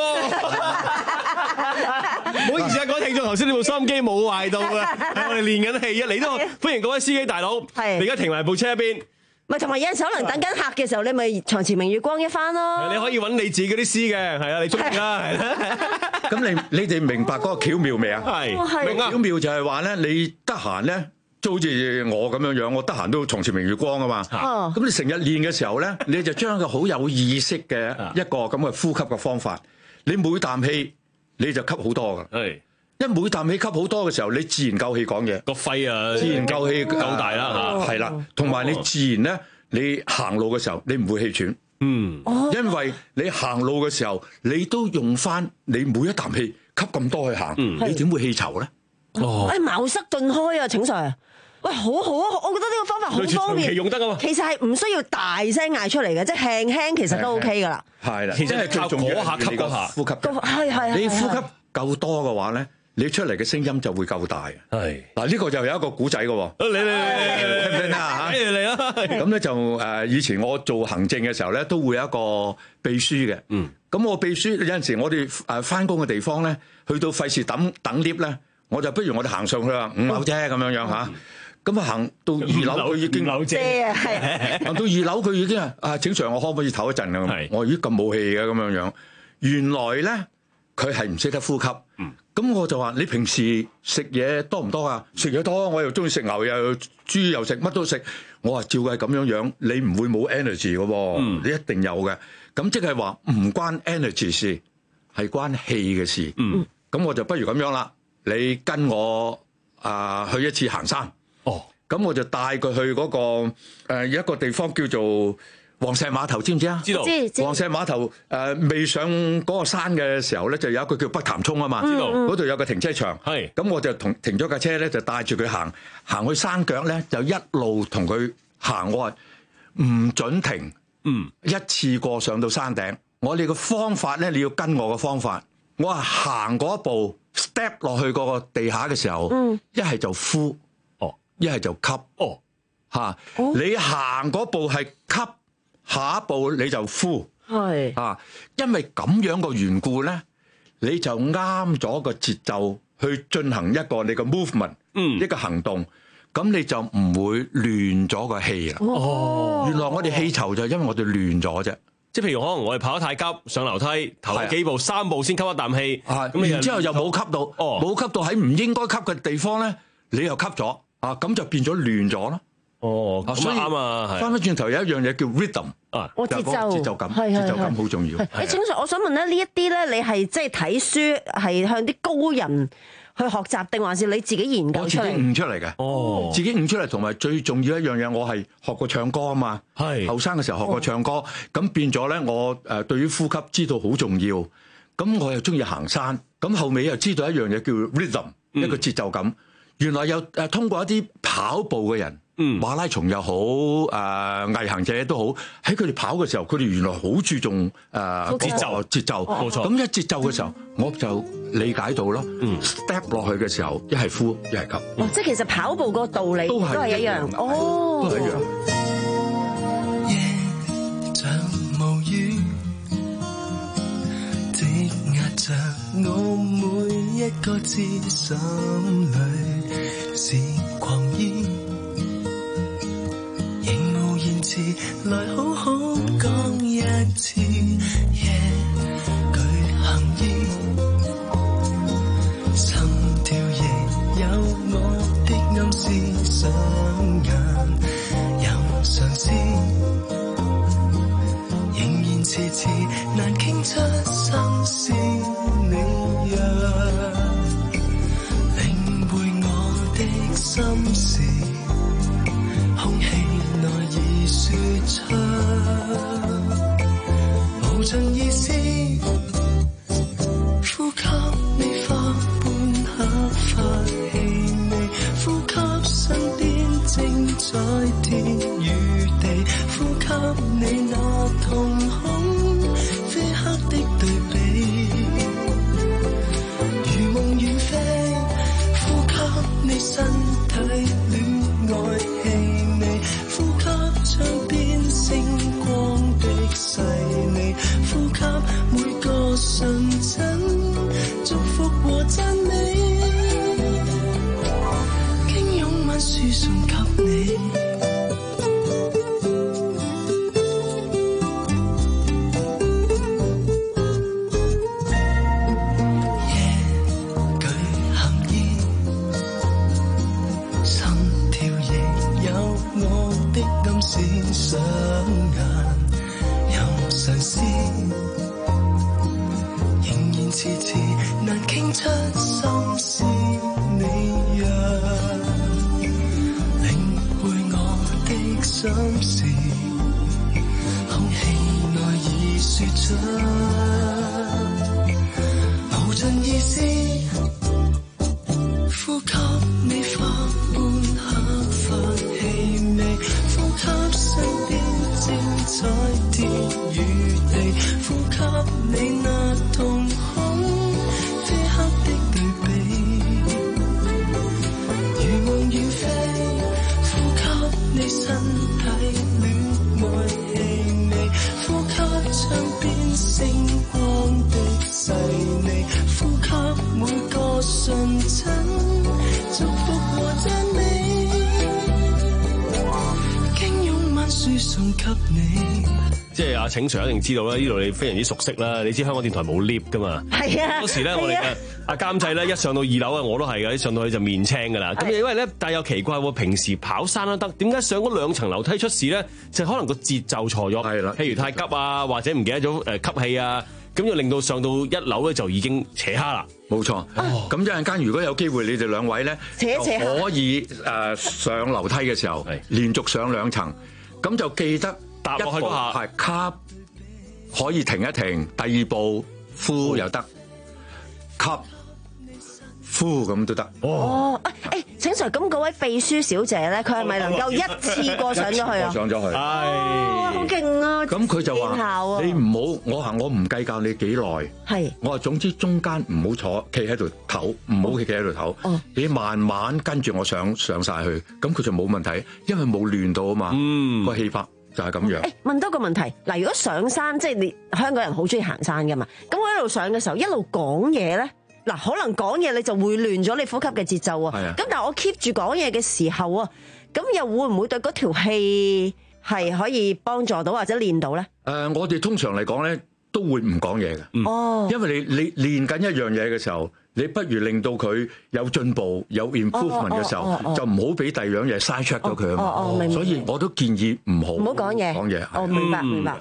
唔好意思啊，各位聽眾，頭先呢部收音機冇壞到啊，我哋練緊氣一嚟都歡迎各位司機大佬，你而家停埋部車一邊。 咪同埋有陣時可能等緊客嘅時候，你咪床前明月光一番咯。 你可以揾你自己嗰啲詩嘅，係啊，你中意啦，係啦。 咁你你哋明白嗰個巧妙未啊？係， 明啊。巧妙就係話咧，你得閒咧，就好似我咁樣樣，我得閒都床前明月光啊嘛。哦。咁你成日練嘅時候咧，你就將一個好有意識嘅一個咁嘅呼吸嘅方法，你每啖氣你就吸好多噶。係。因為每啖氣吸好多嘅時候，你自然夠氣講嘢，個肺啊，自然夠氣夠大啦嚇，係啦，同埋你自然咧，你行路嘅時候，你唔會氣喘，嗯，因為你行路嘅時候，你都用翻你每一啖氣吸咁多去行，你點會氣稠咧？ 哦，誒茅塞頓開啊，請 Sir，喂，好好啊，我覺得呢個方法好方便， 用得啊嘛， 其實係唔需要大聲嗌出嚟嘅，即係輕輕其實都 OK 噶啦， 係啦， 其實係靠嗰下吸嗰下呼吸， 係係， 你呼吸夠多嘅話咧。你出嚟嘅聲音就會夠大。係嗱，呢個就有一個古仔嘅喎。你你你聽唔聽啊？嚇，嚟啦！咁咧就誒，以前我做行政嘅時候咧，都會有一個秘書嘅。嗯。咁我秘書有陣時，我哋誒翻工嘅地方咧，去到費事等等 lift 咧，我就不如我哋行上去啊，五樓啫咁樣樣嚇。咁啊行到二樓，佢已經樓啫啊，係。行到二樓，佢已經啊，啊請 Sir，我可唔可以唞一陣啊？係。我咦咁冇氣嘅咁樣樣，原來咧佢係唔識得呼吸。嗯。咁我就話：你平時食嘢多唔多啊？食嘢多，我又中意食牛又豬又食，乜都食。我話照係咁樣樣，你唔會冇 energy 嘅喎，嗯、你一定有嘅。咁即係話唔關 energy 事，係關氣嘅事。咁、嗯、我就不如咁樣啦，你跟我啊、呃、去一次行山。哦，咁我就帶佢去嗰、那個誒、呃、一個地方叫做黃石碼頭，知唔知啊？知道。黃石碼頭誒未上嗰個山嘅時候咧，就有一個叫北潭涌啊嘛。知道。嗰度有個停車場。係。咁我就同停咗架車咧，就帶住佢行，行去山腳咧，就一路同佢行。我話唔準停。嗯。一次過上到山頂，我哋嘅方法咧，你要跟我嘅方法。我話行嗰一步 step 落去嗰個地下嘅時候，嗯，一係就呼，哦，一係就吸，哦，嚇，你行嗰步係吸。下一步你就呼，係啊，因為咁樣個緣故咧，你就啱咗個節奏去進行一個你個 movement，嗯，一個行動，咁你就唔會亂咗個氣啦。哦，原來我哋氣稠就係因為我哋亂咗啫。 即係譬如可能我哋跑得太急，上樓梯頭幾步、三步先吸一啖氣， 咁然之後又冇吸到，哦，冇吸到喺唔應該吸嘅地方咧，你又吸咗，啊，咁就變咗亂咗咯。哦，咁啱啊！翻返轉頭有一樣嘢叫 rhythm 啊， 我節奏節奏感，節奏感好重要。 誒，請 Sir，我想問咧，呢一啲咧，你係即係睇書，係向啲高人去學習，定還是你自己研究出嚟？ 我自己悟出嚟嘅。哦，自己悟出嚟，同埋最重要一樣嘢，我係學過唱歌啊嘛。係後生嘅時候學過唱歌，咁變咗咧，我誒對於呼吸知道好重要。 咁我又中意行山，咁後尾又知道一樣嘢叫 rhythm，、嗯、一個節奏感。原來有誒通過一啲跑步嘅人，嗯、馬拉松又好，誒、呃、毅行者都好，喺佢哋跑嘅時候，佢哋原來好注重誒、呃、節奏節奏，冇錯。咁一節奏嘅時候，我就理解到咯。嗯、step 落去嘅時候，一係呼，一係吸。 哦，即係其實跑步個道理都係一樣，哦， 都係一樣。 夜像無語，積壓着我每一個字心裏。是狂意，仍無言辭，來好好講一次。夜舉行意，心跳亦有我的暗示，雙眼有嘗試，仍然遲遲難傾出心事。你若心事，空氣內已說出，無盡意思，呼吸你花般合發氣味，呼吸身邊正在天與地，呼吸你那瞳孔非黑的對比，如夢遠飛，呼吸你身體戀愛氣味，呼吸窗邊星光的細膩，呼吸每個瞬間祝福和讚美，經擁吻輸送給你。雙眼有嘗試，仍然遲遲難傾出心事。你若領會我的心事，空氣內已說出無盡意思，呼吸你花般合發氣味，呼吸身邊精彩天與地，呼吸你那瞳孔非黑的對比，如夢遠飛，呼吸你身體戀愛氣味，呼吸窗邊星光的細膩，呼吸每個瞬間祝福和讚美，輸送給你。 即係阿請 Sir 一定知道啦，呢度你非常之熟悉啦。你知香港電台冇 lift 噶嘛？ 係啊。 嗰時咧，我哋嘅阿監製咧，一上到二樓啊，我都係嘅，一上到去就面青噶啦。咁因為咧，但係又奇怪喎，平時跑山都得，點解上嗰兩層樓梯出事咧？就可能個節奏錯咗，係啦，譬如太急啊，或者唔記得咗誒吸氣啊，咁就令到上到一樓咧就已經扯蝦啦。 冇錯。咁一陣間如果有機會，你哋兩位咧扯扯可以誒上樓梯嘅時候，連續上兩層。咁就記得踏落去嗰下係吸，可以停一停。第二步呼又得，吸呼咁都得。 哦，誒，請 Sir，咁嗰位秘書小姐咧，佢係咪能夠一次過上咗去啊？ 上咗去， 係好勁啊！ 咁佢就話：你唔好，我行我唔計較你幾耐。係，我話總之中間唔好坐，企喺度唞，唔好企喺度唞。哦，你慢慢跟住我上上曬去，咁佢就冇問題，因為冇亂到啊嘛。嗯，個氣魄就係咁樣。誒， 問多個問題，嗱，如果上山，即係你香港人好中意行山噶嘛？咁我一路上嘅時候，一路講嘢咧。嗱，可能講嘢你就會亂咗你呼吸嘅節奏啊。咁但係我 keep 住講嘢嘅時候啊，咁又會唔會對嗰條氣係可以幫助到或者練到咧？誒、 呃，我哋通常嚟講咧都會唔講嘢嘅。哦，因為你你練緊一樣嘢嘅時候，你不如令到佢有進步有 improvement 嘅時候，哦哦哦哦、就唔好俾第二樣嘢 side track 咗佢啊嘛。所以我都建議唔好唔好講嘢。 講嘢。 哦，明白明白。 係啊。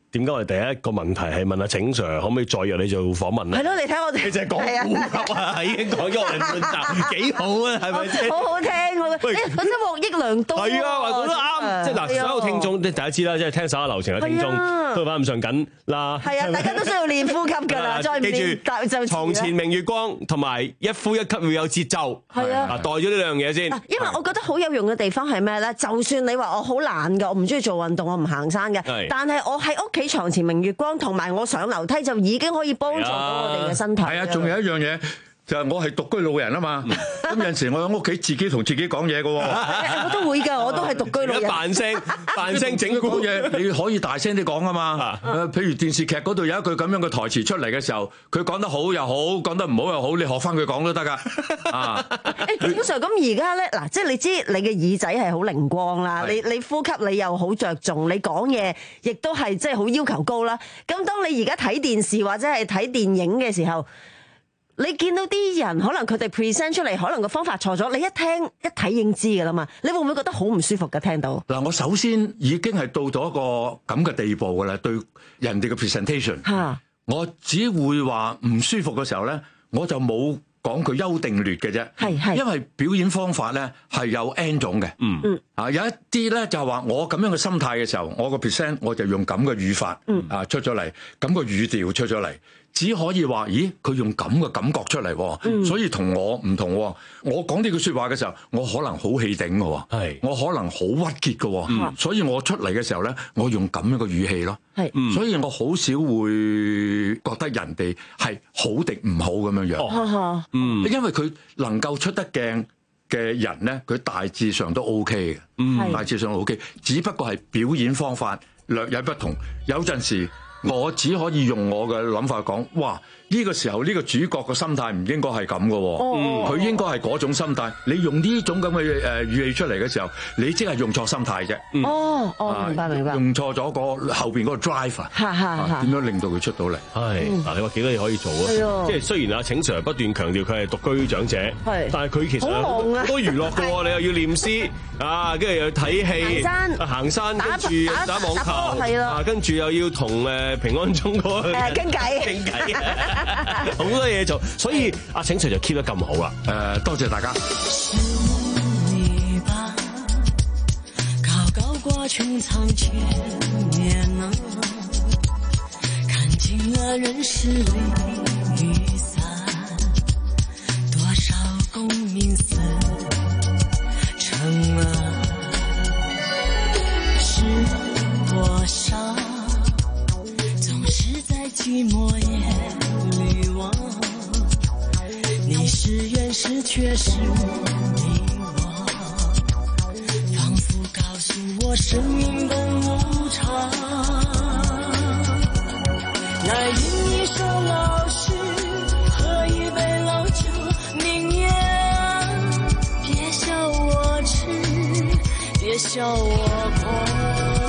點解我哋第一個問題係問阿請 Sir 可唔可以再約你做訪問咧？ 係咯，你睇我哋， 你淨係講呼吸啊，已經講咗我哋半集，幾好啊，係咪先？ 好好聽，我誒，本身獲益良多。 係啊，我覺得啱。即係嗱，所有聽眾，即係大家知啦，即係聽手下留情嘅聽眾都翻咁上緊啦。係啊， 大家都需要練呼吸㗎啦，再唔練就床前明月光同埋一呼一吸會有節奏。係啊，嗱，袋咗呢兩樣嘢先。 因為我覺得好有用嘅地方係咩咧？就算你話我好懶㗎，我唔中意做運動，我唔行山嘅，但係我喺屋企床前明月光，同埋我上樓梯就已經可以幫助到我哋嘅身體。 係啊，仲有一樣嘢。就係我係獨居老人啊嘛，咁有陣時我喺屋企自己同自己講嘢嘅喎， 我都會㗎，我都係獨居老人。 扮聲扮聲整蠱嘢，你可以大聲啲講啊嘛。誒，譬如電視劇嗰度有一句咁樣嘅台詞出嚟嘅時候，佢講得好又好，講得唔好又好，你學翻佢講都得㗎。啊， 誒，正常咁而家咧，嗱，即係你知你嘅耳仔係好靈光啦，你你呼吸你又好着重，你講嘢亦都係即係好要求高啦。咁當你而家睇電視或者係睇電影嘅時候，你見到啲人可能佢哋 present 出嚟，可能個方法錯咗，你一聽一睇已經知㗎啦嘛，你會唔會覺得好唔舒服㗎？聽到嗱，我首先已經係到咗一個咁嘅地步㗎啦，對人哋嘅 presentation， 嚇， 我只會話唔舒服嘅時候咧，我就冇講佢優定劣嘅啫， 係係， 因為表演方法咧係有 N 種嘅，嗯嗯，啊有一啲咧就係話我咁樣嘅心態嘅時候，我個 present 我就用咁嘅語法，嗯啊出咗嚟，咁個語調出咗嚟。只可以話，咦？佢用咁嘅感覺出嚟，嗯、所以同我唔同。我講呢句説話嘅時候，我可能好氣頂嘅，係我可能好鬱結嘅，嗯、所以我出嚟嘅時候咧，我用咁樣嘅語氣咯。係，嗯、所以我好少會覺得人哋係好定唔好咁樣樣。哦、嗯，因為佢能夠出得鏡嘅人咧，佢大致上都 O K 嘅，嗯、大致上 O K， 只不過係表演方法略有不同，有陣時。我只可以用我嘅諗法講，哇！呢個時候呢個主角嘅心態唔應該係咁嘅，佢應該係嗰種心態。你用呢種咁嘅誒語氣出嚟嘅時候，你即係用錯心態啫。 哦哦，明白明白。 用錯咗個後邊嗰個 driver，點樣令到佢出到嚟？係嗱，你話幾多嘢可以做啊？即係雖然阿請 Sir 不斷強調佢係獨居長者，係，但係佢其實好多娛樂嘅喎。你又要念詩啊，跟住又要睇戲、行山，跟住打網球，係咯，跟住又要同誒平安鐘嗰個誒傾偈傾偈。 好多嘢做，所以阿請 Sir 就 keep 得咁好啦。 誒，多謝大家。 是你吧，高高掛穹蒼千年啊，看盡了人世離與散，多少功名似塵啊，是我傻，總是在寂寞夜裏望，你是原始卻是迷惘，仿佛告訴我生命的無常，來飲一首老詩，喝一杯老酒，明夜別笑我痴，別笑我狂。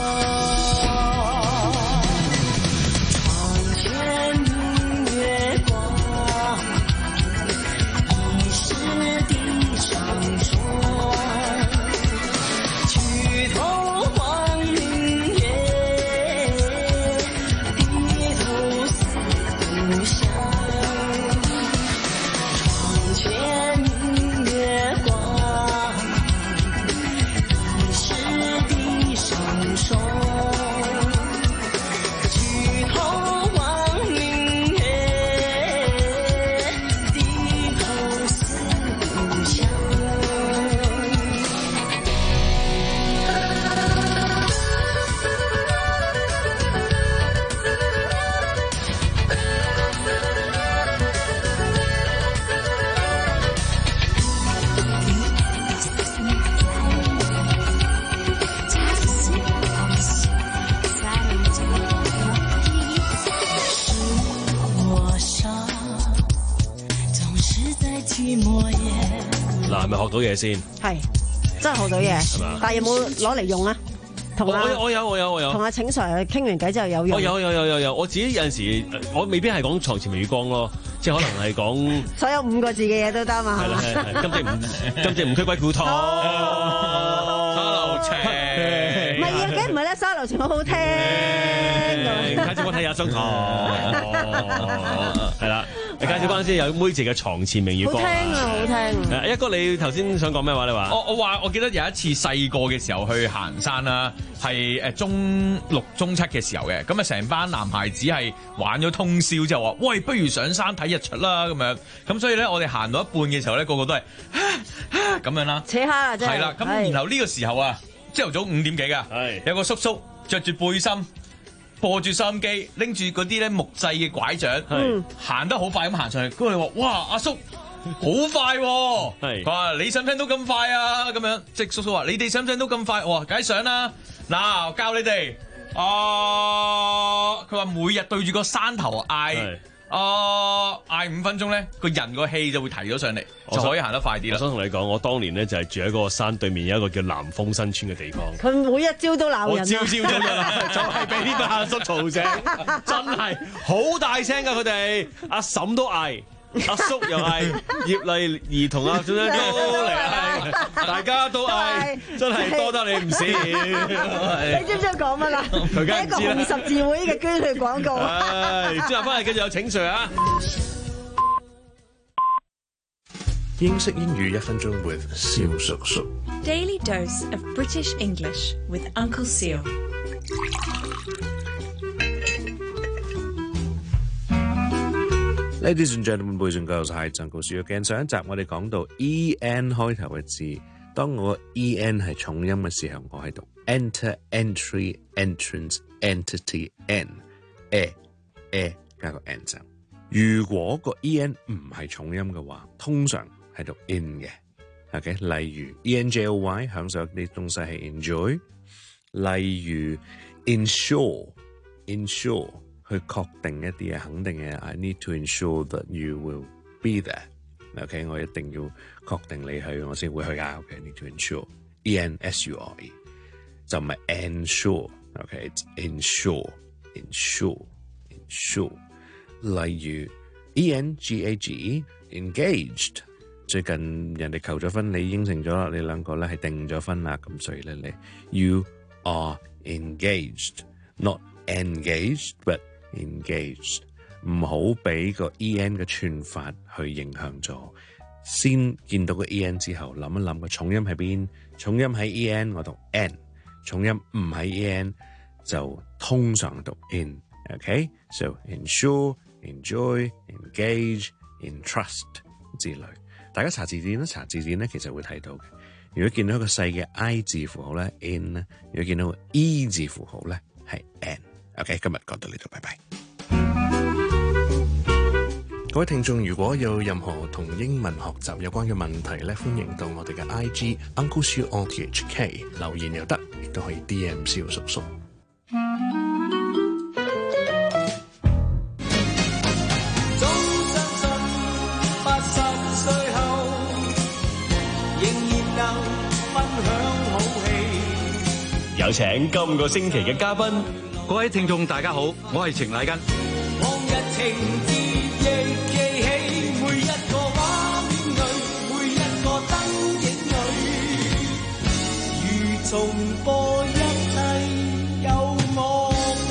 嗱，係咪學到嘢先？ 係，真係學到嘢，但係有冇攞嚟用啊？同我我有我有我有。 同阿請 Sir 傾完偈之後有用。 我有有有有有，我自己有陣時我未必係講床前明月光咯，即係可能係講所有五個字嘅嘢都得嘛。係啦係係， 金正唔金正唔區鬼故湯，沙漏情。 唔係啊，梗唔係啦，沙漏情好好聽。 介紹我睇阿叔哦，係啦，你介紹翻先，有妹姐嘅床前明月光。 好聽啊，好聽。 誒，一哥你頭先想講咩話？你話我我話我記得有一次細個嘅時候去行山啦，係誒中六中七嘅時候嘅，咁啊成班男孩子係玩咗通宵之後話，喂，不如上山睇日出啦咁樣，咁所以咧我哋行到一半嘅時候咧，個個都係咁樣啦， 扯蝦啦真係。 係啦，咁然後呢個時候啊，朝頭早五點幾㗎，有個叔叔着住背心，播住收音機，拎住嗰啲咧木製嘅拐杖，行得好快咁行上去。跟住話：哇，阿叔好快喎！佢話：你想唔想到咁快啊？咁樣，即係叔叔話：你哋想唔想到咁快？我話：梗係想啦！嗱，我教你哋。啊，佢話每日對住個山頭嗌。啊！嗌五分鐘咧，個人個氣就會提咗上嚟，就可以行得快啲啦。 我想同你講，我當年咧就係住喺嗰個山對面有一個叫南豐新村嘅地方。 佢每一朝都鬧人， 我朝朝早就鬧，就係俾呢班阿叔嘈醒，真係好大聲㗎佢哋，阿嬸都嗌。阿叔又嗌，葉麗儀同阿張張都嚟嗌，大家都嗌，真係多得你唔少。 你知唔知講乜啦？ 佢梗係唔知啦。 一個紅十字會嘅捐血廣告。 唉，之後翻嚟繼續有請 Sir 啊！ 英式英語一分鐘 with 蕭叔叔。 Daily dose of British English with Uncle Seal。 Ladies and gentlemen, boys and girls, hi， Uncle Seal again。上一集我哋講到 E N 開頭嘅字，當我 E N 係重音嘅時候，我喺度 enter、entry、entrance、entity、n， e、e 加個 n 聲。如果個 E N 唔係重音嘅話，通常係讀 in 嘅。OK， 例如 E N J O Y 享受啲東西係 enjoy， 例如 ensure、ensure。去確定一啲嘢，肯定嘅。I need to ensure that you will be there。OK， 我一定要確定你去，我先會去㗎。OK， need to ensure。E N S U R E 就唔係 ensure。OK，it's ensure，ensure，ensure。例如 E N G A G E engaged， 最近人哋求咗婚，你應承咗啦，你兩個咧係定咗婚啦，咁所以咧你 you are engaged，not engaged but。engaged， 唔好俾個 E N 嘅串法去影響咗。先見到個 E N 之後，諗一諗個重音喺邊？重音喺 E N 我讀 N， 重音唔喺 E N 就通常讀 in。OK，so ensure、enjoy、engage、entrust 之類。大家查字典啦，查字典咧其實會睇到嘅。如果見到一個細嘅 I 字符號咧 in 咧，如果見到個 E 字符號咧係 N。OK， 今日講到呢度，拜拜。各位聽眾，如果有任何同英文學習有關嘅問題咧，歡迎到我哋嘅 I G Uncle Seal O T H K 留言又得，亦都可以 D M 蕭叔叔。 總相信八十歲後仍然能分享好戲。 有請今個星期嘅嘉賓。 各位聽眾大家好，我係程禮根。 往日情節亦記起，每一個畫面裏，每一個燈影裏，如重播一切，有我共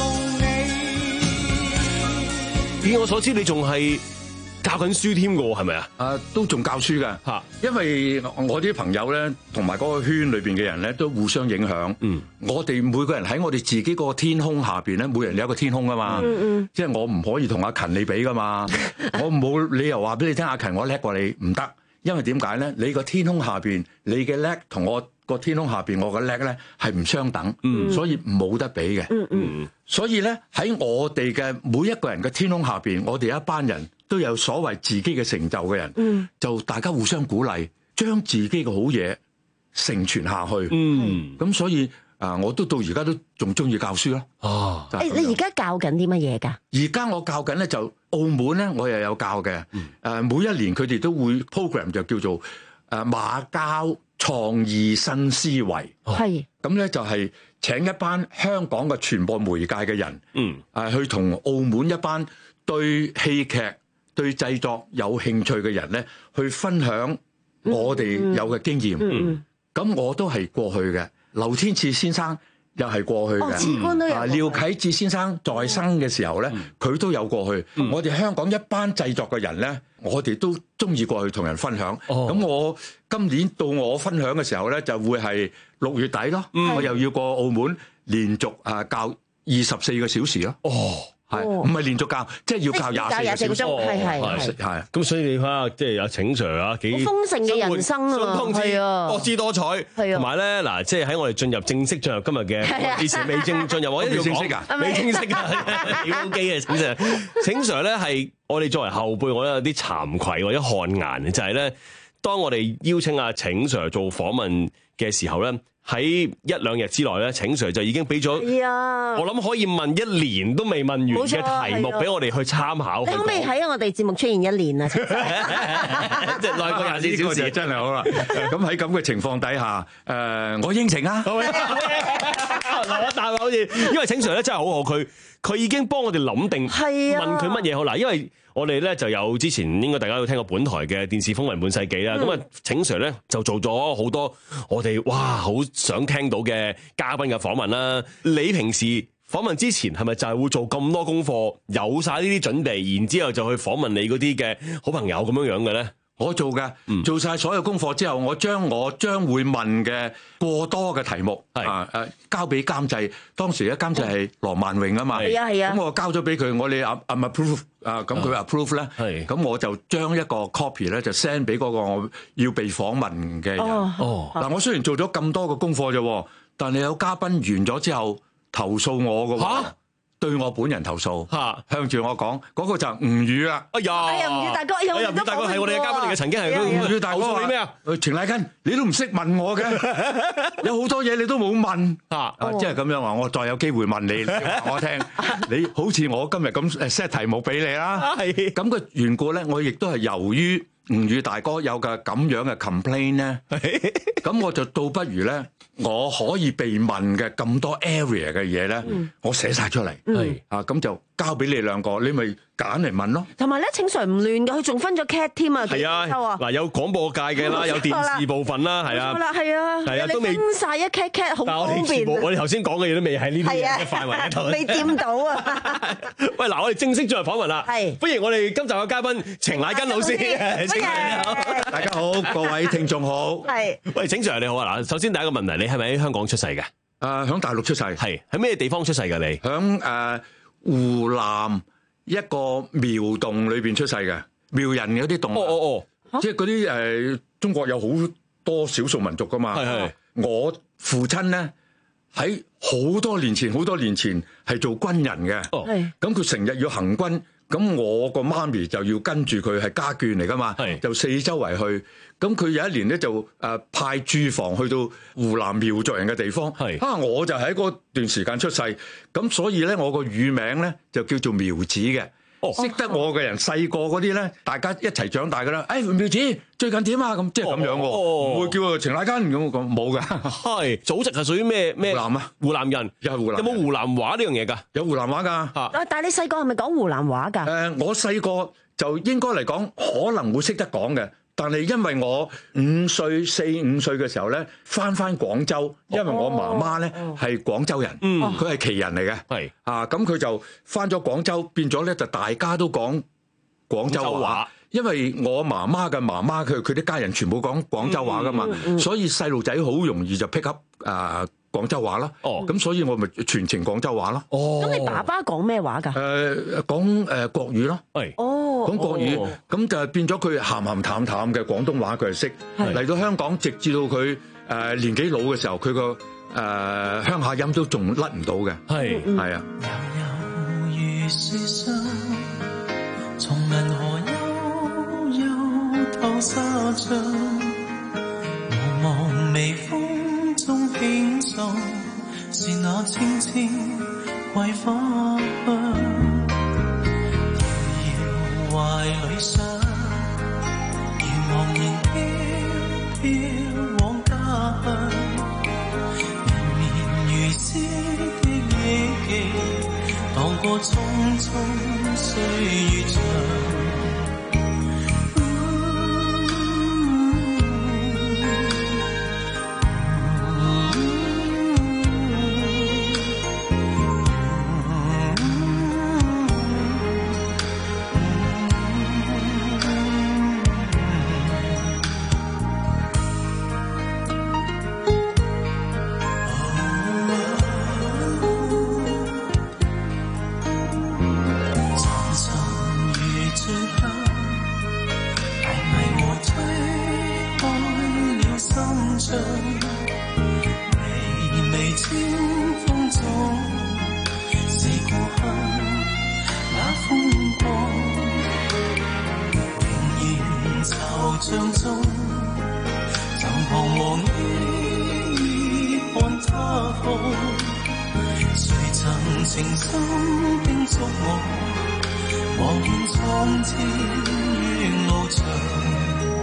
你。 以我所知，你仲係教緊書添㗎喎，係咪啊？ 誒，都仲教書㗎嚇，因為我啲朋友咧，同埋嗰個圈裏邊嘅人咧，都互相影響。嗯，我哋每個人喺我哋自己個天空下邊咧，每人有一個天空㗎嘛。嗯嗯，即係我唔可以同阿勤你比㗎嘛。我冇理由話俾你聽，阿勤我叻過你，唔得。因為點解咧？你個天空下邊，你嘅叻同我個天空下邊，我嘅叻咧係唔相等。嗯，所以冇得比嘅。嗯嗯，所以咧喺我哋嘅每一個人嘅天空下邊，我哋一班人都有所謂自己嘅成就嘅人，嗯、就大家互相鼓勵，將自己嘅好嘢承傳下去。嗯，咁所以啊，我都到而家都仲中意教書咯。哦， 誒，你而家教緊啲乜嘢㗎？ 而家我教緊咧就澳門咧，我又有教嘅。誒、嗯，每一年佢哋都會 program 就叫做誒馬交創意新思維。係咁咧，就係請一班香港嘅傳播媒介嘅人，嗯，誒去同澳門一班對戲劇對製作有興趣嘅人咧，去分享我哋有嘅經驗。咁、嗯嗯嗯、我都係過去嘅。劉天賜先生又係過去嘅。 哦，次官都有過去。 廖啟智先生在生嘅時候咧，佢都有過去。我哋香港一班製作嘅人咧，我哋都中意過去同人分享。咁我今年到我分享嘅時候咧，就會係六月底咯。我又要過澳門連續啊教二十四個小時咯。哦。係，唔係連續教，即係要教廿四個小時。 係係係。咁所以你睇下，即係阿請 Sir 啊，幾豐盛嘅人生啊，係啊， 多姿多彩。係啊，同埋咧嗱，即係喺我哋進入正式進入今日嘅電視未正進入，我一定要講未正式啊，屌機啊，請 Sir。請 Sir 咧係我哋作為後輩，我有啲慚愧或者汗顏，就係咧，當我哋邀請阿請 Sir 做訪問嘅時候咧。喺一兩日之內咧，請 Sir 就已經俾咗，我諗可以問一年都未問完嘅題目俾我哋去參考。 你可唔可以喺我哋節目出現一年啊？ 即係耐過廿四小時，真係好啦。咁喺咁嘅情況底下，誒，我應承啊。留一啖好似， 因為請 Sir 咧真係好好，佢佢已經幫我哋諗定問佢乜嘢好嗱，因為。我哋咧就有之前應該大家都聽過本台嘅電視風雲半世紀啦，咁啊、嗯、請 Sir 咧就做咗好多我哋哇好想聽到嘅嘉賓嘅訪問啦。你平時訪問之前係咪就係會做咁多功課，有晒呢啲準備，然之後就去訪問你嗰啲嘅好朋友咁樣樣嘅咧？ 我做嘅，做晒所有功課之後，我將我將會問嘅過多嘅題目，啊誒交俾監製。當時咧監製係羅萬榮啊嘛， 係啊係啊。 咁我交咗俾佢，我哋 I'm approve 啊，咁佢 approve 咧，咁我就將一個 copy 咧就 send 俾嗰個我要被訪問嘅人。哦，嗱我雖然做咗咁多嘅功課啫，但係有嘉賓完咗之後投訴我嘅喎。對我本人投訴，向住我講，嗰個就係吳宇啦。哎呀， 哎呀，吳宇大哥，哎呀， 吳宇大哥係我哋嘅嘉賓嚟嘅，曾經係吳宇大哥。你咩啊？ 程乃根，你都唔識問我嘅，有好多嘢你都冇問啊！即係咁樣話，我再有機會問你，你話我聽。你好似我今日咁誒 set 題目俾你啦。係咁嘅緣故咧，我亦都係由於吳宇大哥有嘅咁樣嘅 complain 咧，咁我就倒不如咧。我可以被問嘅咁多 area 嘅嘢咧，我寫晒出嚟，係啊，咁就交俾你兩個，你咪揀嚟問咯。 同埋咧，請 Sir 唔亂㗎，佢仲分咗 cat 添啊， 係啊，嗱有廣播界嘅啦，有電視部分啦，係啊， 係啊，係啊，都未分曬一 cat cat 好方便。 我哋頭先講嘅嘢都未喺呢啲嘅範圍度， 未掂到啊！ 喂，嗱，我哋正式進入訪問啦，係歡迎我哋今集嘅嘉賓程乃根老師，請你好， 大家好，各位聽眾好， 係， 喂，請 Sir 你好啊，嗱，首先第一個問題，你係咪喺香港出世嘅？ 誒，響大陸出世， 係喺咩地方出世㗎？你響誒湖南一個苗洞裏邊出世嘅，苗人嗰啲洞，哦哦哦，即係嗰啲誒中國有好多少數民族㗎嘛，係係。我父親咧喺好多年前，好多年前係做軍人嘅，係。咁佢成日要行軍，咁我個媽咪就要跟住佢，係家眷嚟㗎嘛，係。就四周圍去。咁佢有一年咧就誒派駐防去到湖南苗族人嘅地方，係啊，我就喺嗰段時間出世，咁所以咧我個乳名咧就叫做苗子嘅。哦，識得我嘅人細個嗰啲咧，大家一齊長大噶啦。誒，苗子最近點啊？咁即係咁樣喎，唔會叫佢程乃根咁講，冇噶。 係祖籍係屬於咩咩？湖南啊，湖南人又係湖南。 有冇湖南話呢樣嘢㗎？ 有湖南話㗎。 啊，但係你細個係咪講湖南話㗎？ 誒，我細個就應該嚟講可能會識得講嘅。但係因為我五歲四五歲嘅時候咧，翻翻廣州，因為我媽媽咧係廣州人，佢係旗人嚟嘅，係啊，咁佢就翻咗廣州，變咗咧就大家都講廣州話，因為我媽媽嘅媽媽佢佢啲家人全部講廣州話噶嘛，所以細路仔好容易就 pick up 誒廣州話啦，哦，咁所以我咪全程廣州話咯。 哦，咁你爸爸講咩話㗎？ 誒講誒國語咯，係，哦，講國語，咁就變咗佢鹹鹹淡淡嘅廣東話佢係識。嚟到香港，直至到佢誒年紀老嘅時候，佢個誒鄉下音都仲甩唔到嘅。係，係啊。從銀河悠悠透沙窗，茫茫微風中輕奏，是那清清桂花香。遙遙懷裏想，如茫然飄飄往家鄉。綿綿如絲的憶記，蕩過匆匆歲月長。 像中，怎彷徨依依看他方，誰曾情深叮囑我，望見蒼天於路長。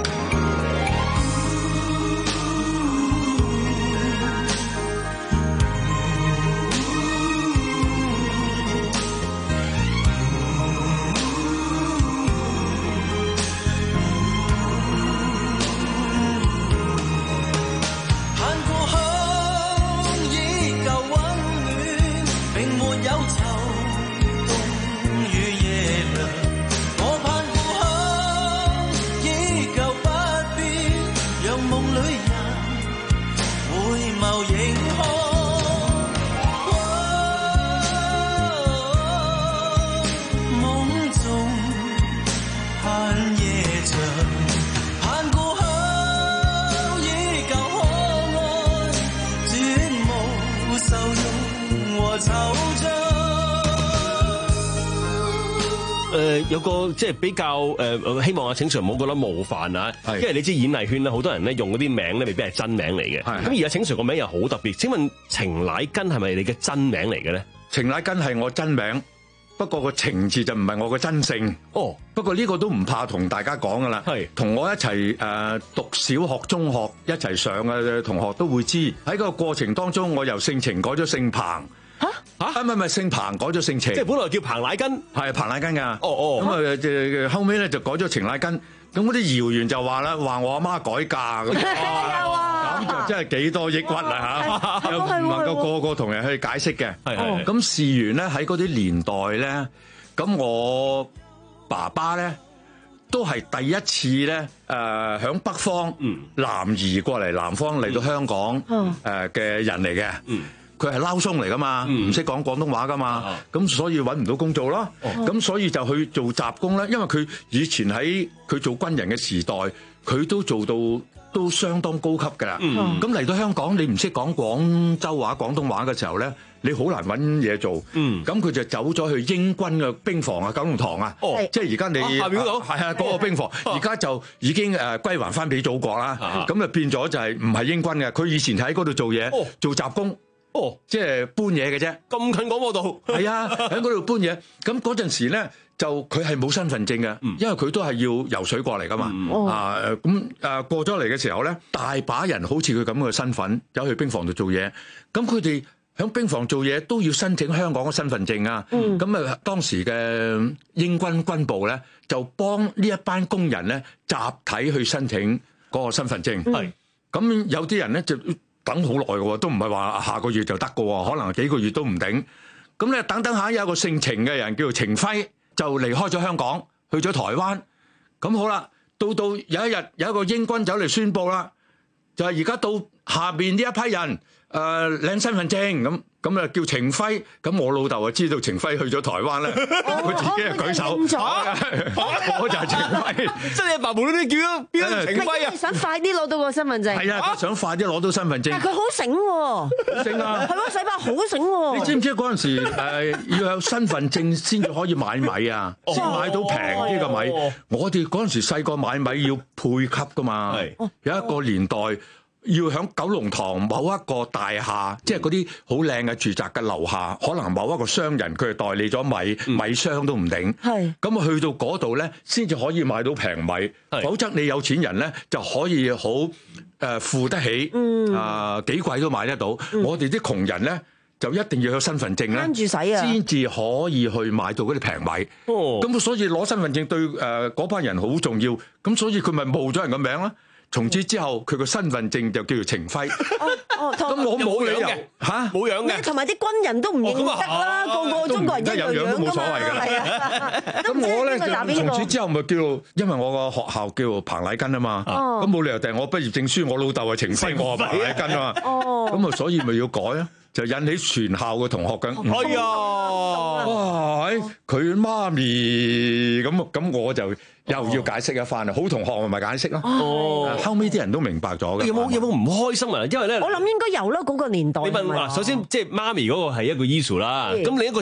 誒有個即係比較誒，希望阿請 Sir 唔好覺得冒犯啊，因為你知演藝圈咧，好多人咧用嗰啲名咧，未必係真名嚟嘅。咁而家請 Sir 個名又好特別，請問程乃根係咪你嘅真名嚟嘅咧？ 程乃根係我真名，不過個程字就唔係我嘅真姓。哦，不過呢個都唔怕同大家講噶啦，係同我一齊誒讀小學、中學一齊上嘅同學都會知，喺個過程當中，我由姓程改咗姓彭。嚇嚇，唔係唔係姓彭改咗姓程， 即係本來叫彭乃根， 係彭乃根㗎。 哦哦， 咁啊就後尾咧就改咗程乃根。咁嗰啲謠言就話啦，話我阿媽改嫁咁，咁就真係幾多抑鬱啦嚇，又唔能夠個個同人去解釋嘅。係係。咁事緣咧喺嗰啲年代咧，咁我爸爸咧都係第一次咧誒響北方南移過嚟南方嚟到香港誒嘅人嚟嘅。佢係撈鬆嚟噶嘛，唔識講廣東話噶嘛，咁所以揾唔到工做咯。咁所以就去做雜工啦。因為佢以前喺佢做軍人嘅時代，佢都做到都相當高級㗎啦。咁嚟到香港，你唔識講廣州話、廣東話嘅時候咧，你好難揾嘢做。咁佢就走咗去英軍嘅兵房啊，九龍塘啊。即係而家你下面嗰度係啊，嗰個兵房，而家就已經誒歸還翻俾祖國啦。咁啊變咗就係唔係英軍嘅，佢以前喺嗰度做嘢，做雜工。哦，即係搬嘢嘅啫， 咁近廣播道， 係啊，喺嗰度搬嘢。咁嗰陣時咧，就佢係冇身份證嘅，因為佢都係要游水過嚟噶嘛。嗯、啊，咁誒過咗嚟嘅時候咧，大把人好似佢咁嘅身份，走去兵房度做嘢。咁佢哋喺兵房做嘢都要申請香港嘅身份證啊。咁啊、嗯，當時嘅英軍軍部咧，就幫呢一班工人咧集體去申請嗰個身份證。係咁、嗯，有啲人咧就等好耐嘅喎，都唔係話下個月就得嘅喎，可能幾個月都唔定。咁咧等等下有一個姓程嘅人叫做程輝，就離開咗香港，去咗台灣。咁好啦，到到有一日有一個英軍走嚟宣佈啦，就係而家到下邊呢一批人誒領身份證咁。咁啊叫程輝，咁我老豆啊知道程輝去咗台灣咧，佢自己啊舉手，我就係程輝， 即係爸爸嗰啲叫邊個程輝啊？ 想快啲攞到個身份證， 係啊，佢想快啲攞到身份證。 但係佢好醒喎， 醒啊！ 係咯，洗白好醒喎。 你知唔知嗰陣時誒要有身份證先至可以買米啊？先買到平啲嘅米。我哋嗰陣時細個買米要配給噶嘛，有一個年代。要喺九龍塘某一個大廈，即係嗰啲好靚嘅住宅嘅樓下，可能某一個商人佢係代理咗米，嗯、米商都唔定。係咁啊，去到嗰度咧，先至可以買到平米。否則你有錢人咧就可以好誒、呃、付得起，嗯、啊幾貴都買得到。嗯、我哋啲窮人咧就一定要有身份證咧， 住使啊， 先至可以去買到嗰啲平米。哦，咁所以攞身份證對誒嗰班人好重要。咁所以佢咪冒咗人個名啦。從此之後，佢個身份證就叫做程輝。 哦， 咁我冇理由嚇冇樣嘅， 同埋啲軍人都唔認得啦，個個中國人一樣樣都冇所謂㗎啦。咁我咧就從此之後咪叫，因為我個學校叫彭乃根啊嘛。咁冇理由訂我畢業證書，我老豆係程輝，我係彭乃根啊嘛。咁啊，所以咪要改啊。就引起全校嘅同學嘅， 哎呀， 哇！佢媽咪咁咁，我就又要解釋一番啦。好同學咪解釋咯。哦，後尾啲人都明白咗嘅。 有冇有冇唔開心啊？因為咧， 我諗應該有啦，嗰個年代。 你問嗱，首先即係媽咪嗰個係一個 issue 啦。咁另一個就係，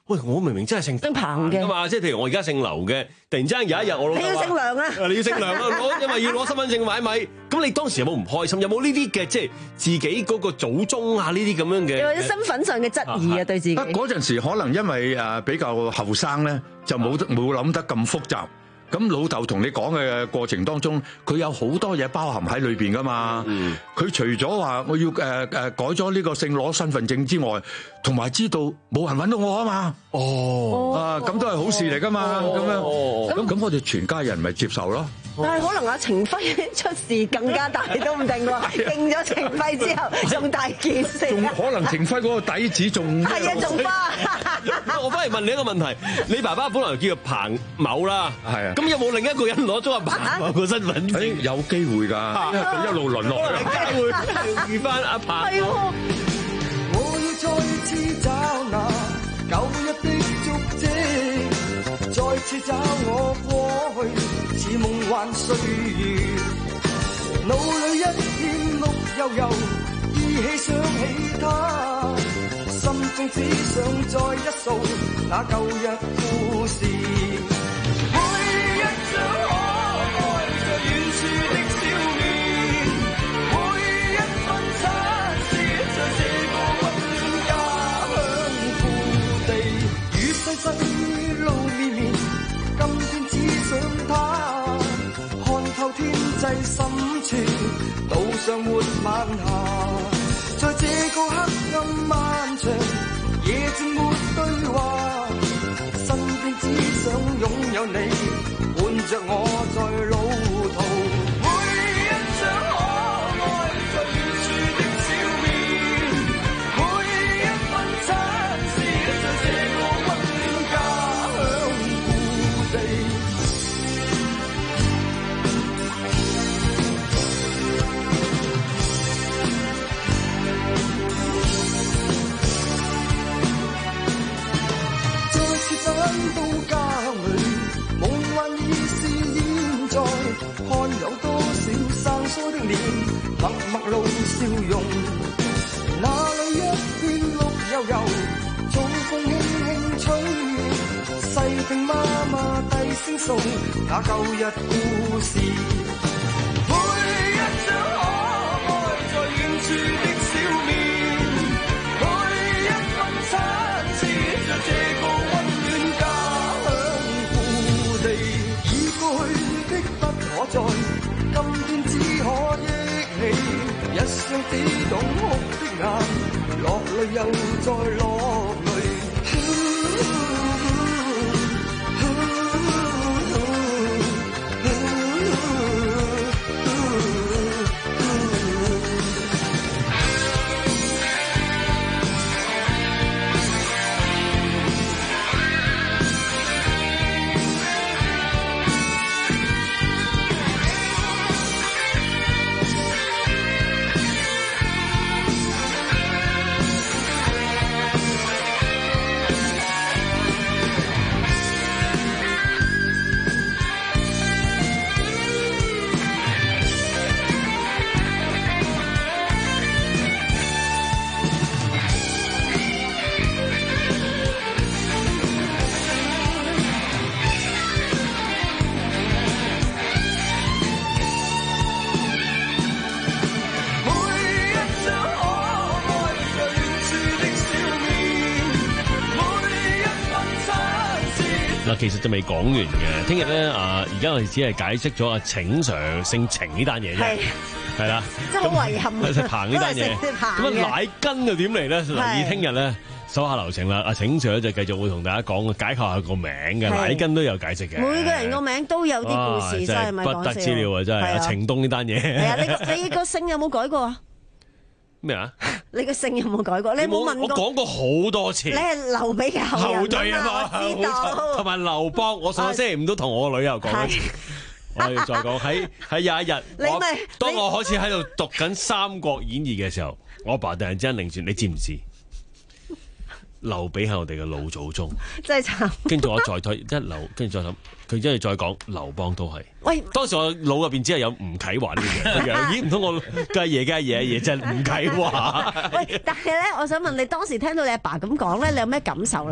喂，我明明真係姓姓彭嘅㗎嘛，即係譬如我而家姓劉嘅，突然之間有一日我老豆話你要姓梁啊你要姓梁啊，攞因為要攞身份證買米，咁你當時有冇唔開心？有冇呢啲嘅即係自己嗰個祖宗啊呢啲咁樣嘅？ 又或者身份上嘅質疑啊，對自己。 嗰陣時可能因為誒比較後生咧，就冇冇諗得咁複雜。咁老豆同你講嘅過程當中，佢有好多嘢包含喺裏邊噶嘛。佢、嗯、除咗話我要誒誒、呃、改咗呢個姓攞身份證之外，同埋知道冇人揾到我啊嘛。 哦， 啊咁都係好事嚟噶嘛。咁、 哦、 樣咁咁我哋全家人咪接受咯。 但係可能阿程輝出事更加大都唔定喎，認咗程輝之後仲大件事， 仲可能程輝嗰個底子仲係啊，仲花。 我翻嚟問你一個問題，你爸爸本來叫做彭某啦， 係啊， 咁有冇另一個人攞咗阿彭某個身份證？ 有機會㗎，因為佢一路淪落嘅， 機會遇翻阿彭。 係喎。 我要再次找那舊日的足跡，再次找我過去似夢幻歲月，腦裏一片綠油油，依稀想起他，心中只想再一掃那舊日故事，每一張可愛在遠處的笑面，每一份親切在這個溫暖家鄉故地，與世世路綿綿，今天只想他看透天際深處，島上沒晚霞，在這個黑暗漫長，夜靜沒對話，身邊只想擁有你，伴着我在路途，每一張可愛在遠處的笑面，每一份親切在這個溫暖家鄉故地。返到家裏，夢幻已是現在，看有多少生疏的臉，默默露笑容。那裏一片綠油油，早風輕輕吹，細聽媽媽低聲訴那舊日故事。每一張可愛在遠處的笑面，每一份親切在這個溫在今天只可憶起，一雙只懂哭的眼，落淚又再落淚。 嗱，其實就未講完嘅。聽日咧啊，而家我哋只係解釋咗阿程 Sir 姓程呢單嘢啫，係啦， 真係好遺憾啊！ 彭呢單嘢，咁啊奶根又點嚟咧？留意聽日咧，手下留情啦。阿程 Sir 就繼續會同大家講解構下個名嘅，奶根都有解釋嘅。 每個人個名都有啲故事，真係咪講笑？ 不得之了啊！真係阿程東呢單嘢。 係啊，你個你個姓有冇改過啊？ 咩啊？ 你個姓有冇改過？你冇問過？ 我講過好多次。 你係劉備嘅後人後裔啊嘛，我知道。 同埋劉邦，我上個星期五都同我個女又講一次。我要再講喺喺有一日，我當我開始喺度讀緊《三國演義》嘅時候，我阿爸突然之間擰轉，你知唔知？劉備係我哋嘅老祖宗， 真係慘。 跟住我再推一劉，跟住再諗，佢真係再講劉邦都係。 喂， 當時我腦入邊只係有吳啟華呢個樣，咦？唔通我梗係嘢，梗係嘢，嘢真係吳啟華。 喂，但係咧，我想問你，當時聽到你阿爸咁講咧，你有咩感受咧？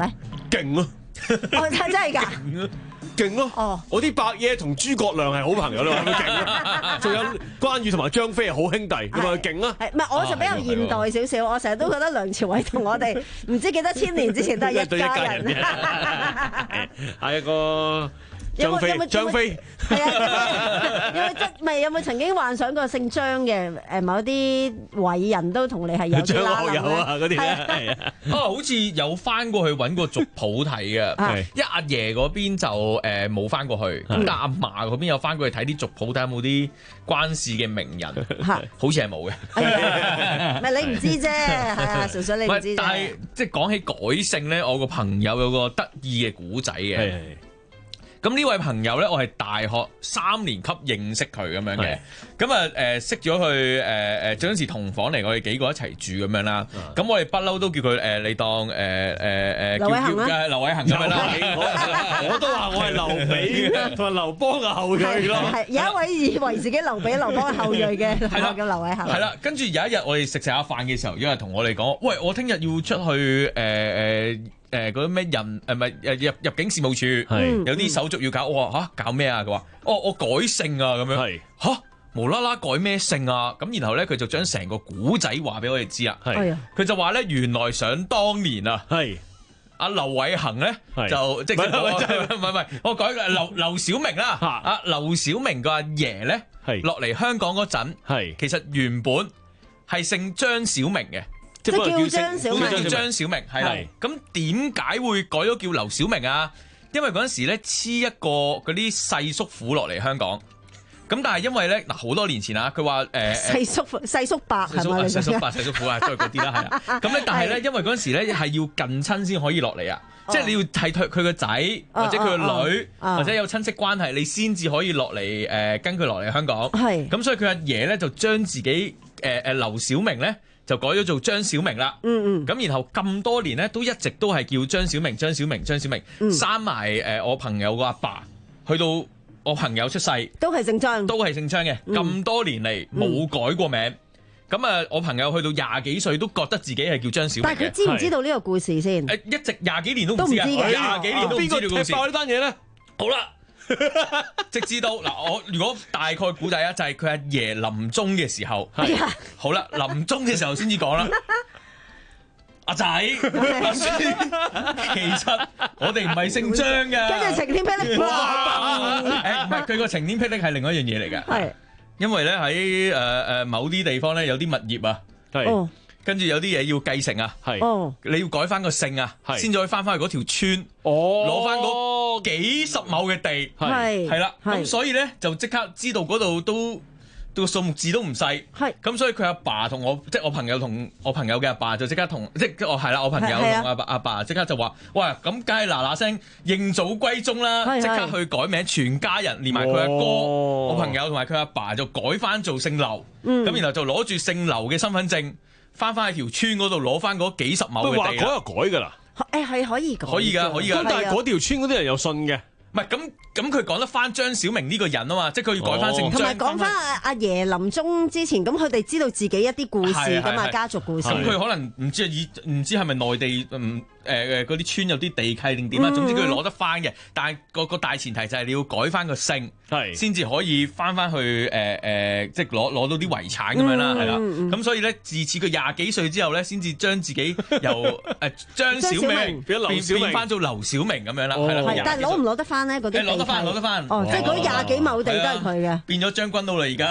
勁啊！ 哦，真真係㗎。 勁咯！哦，我啲伯爺同諸葛亮係好朋友啦，係咪勁啊？仲有關羽同埋張飛係好兄弟，咁咪勁啊！ 係唔係？我就比較現代少少，我成日都覺得梁朝偉同我哋唔知幾多千年之前都係一家人。 係一個張飛，張飛係啊！有冇即咪有冇曾經幻想過姓張嘅誒某啲偉人都同你係有啲拉有啊嗰啲咧？係啊！ 啊，好似有翻過去揾個族譜睇嘅，因為阿爺嗰邊就誒冇翻過去，咁但阿嫲嗰邊有翻過去睇啲族譜，睇下有冇啲關事嘅名人，好似係冇嘅。 唔係你唔知啫，係啊，純粹你唔知啫。 但係即係講起改姓咧，我個朋友有個得意嘅古仔嘅。咁呢位朋友咧，我係大學三年級認識佢咁樣嘅，咁啊誒識咗佢誒誒，嗰陣時同房嚟，我哋幾個一齊住咁樣啦。咁、嗯、我哋不嬲都叫佢誒、呃，你當誒誒誒叫叫劉偉恒咁樣啦。 我都話我係劉備同埋劉邦嘅後裔咯。 係有一位以為自己劉備劉邦嘅後裔嘅，係啦叫劉偉恒。 係啦，跟住有一日我哋食食下飯嘅時候，有人同我哋講：喂，我聽日要出去誒誒。呃誒嗰啲咩人誒咪誒入入境事務處有啲手續要搞，我話嚇搞咩啊？佢話哦我改姓啊咁樣嚇無啦啦改咩姓啊？咁然後咧佢就將成個古仔話俾我哋知啊。佢就話咧原來想當年啊，阿劉偉恒咧就即係唔係唔係我改劉劉小明啦。阿劉小明個阿爺咧落嚟香港嗰陣，其實原本係姓張小明嘅。 即係叫張小明， 叫張小明係啦。咁點解會改咗叫劉小明啊？因為嗰陣時咧黐一個嗰啲細叔父落嚟香港。咁但係因為咧嗱好多年前啊，佢話誒細叔細叔伯係咪？ 細叔伯細叔父啊，都係嗰啲啦，係啊。咁咧但係咧，因為嗰陣時咧係要近親先可以落嚟啊，即係你要係佢佢個仔或者佢個女或者有親戚關係，你先至可以落嚟誒跟佢落嚟香港。係。咁所以佢阿爺咧就將自己誒誒劉小明咧。就改咗做張小明啦，嗯嗯，咁然後咁多年咧，都一直都係叫張小明、張小明、張小明，生埋誒我朋友個阿爸，去到我朋友出世， 都係姓張， 都係姓張嘅，咁多年嚟冇改過名，咁啊我朋友去到廿幾歲都覺得自己係叫張小明。 但係佢知唔知道呢個故事先？ 誒，一直廿幾年都唔知啊，廿幾年都唔知呢個故事。 邊個踢爆呢單嘢咧？ 好啦。直至到嗱，我如果大概估計啊，就係佢阿爺臨終嘅時候，係好啦，臨終嘅時候先至講啦。阿仔，阿孫，其實我哋唔係姓張嘅。 跟住晴天霹靂， 哇！誒，唔係佢個晴天霹靂係另外一樣嘢嚟嘅，係因為咧喺誒誒某啲地方咧有啲物業啊，係。跟住有啲嘢要繼承啊，係，你要改翻個姓啊，先至可以翻翻去嗰條村，攞翻嗰幾十畝嘅地，係係啦，咁所以咧就即刻知道嗰度都個數目字都唔細，係，咁所以佢阿爸同我，即係我朋友同我朋友嘅阿爸就即刻同，即係我係啦，我朋友同阿爸阿爸即刻就話，喂，咁梗係嗱嗱聲認祖歸宗啦，即刻去改名，全家人連埋佢阿哥，我朋友同埋佢阿爸就改翻做姓劉，咁然後就攞住姓劉嘅身份證。翻翻去條村嗰度攞翻嗰幾十畝嘅地， 話改就改㗎啦。 誒係可以改， 可以㗎，可以㗎。 咁但係嗰條村嗰啲人有信嘅， 唔係咁咁佢講得翻張小明呢個人啊嘛，即係佢要改翻姓張。 同埋講翻阿阿爺臨終之前，咁佢哋知道自己一啲故事㗎嘛，家族故事。 咁佢可能唔知以唔知係咪內地唔？誒誒嗰啲村有啲地契定點啊？總之佢攞得翻嘅，但係個個大前提就係你要改翻個姓，係先至可以翻翻去誒誒，即係攞攞到啲遺產咁樣啦，係啦。咁所以咧，自此佢廿幾歲之後咧，先至將自己由誒張小明變變翻做劉小明咁樣啦，係啦。 但係攞唔攞得翻咧？嗰啲攞得翻，攞得翻。 哦，即係嗰廿幾畝地都係佢嘅。 變咗將軍澳啦，而家。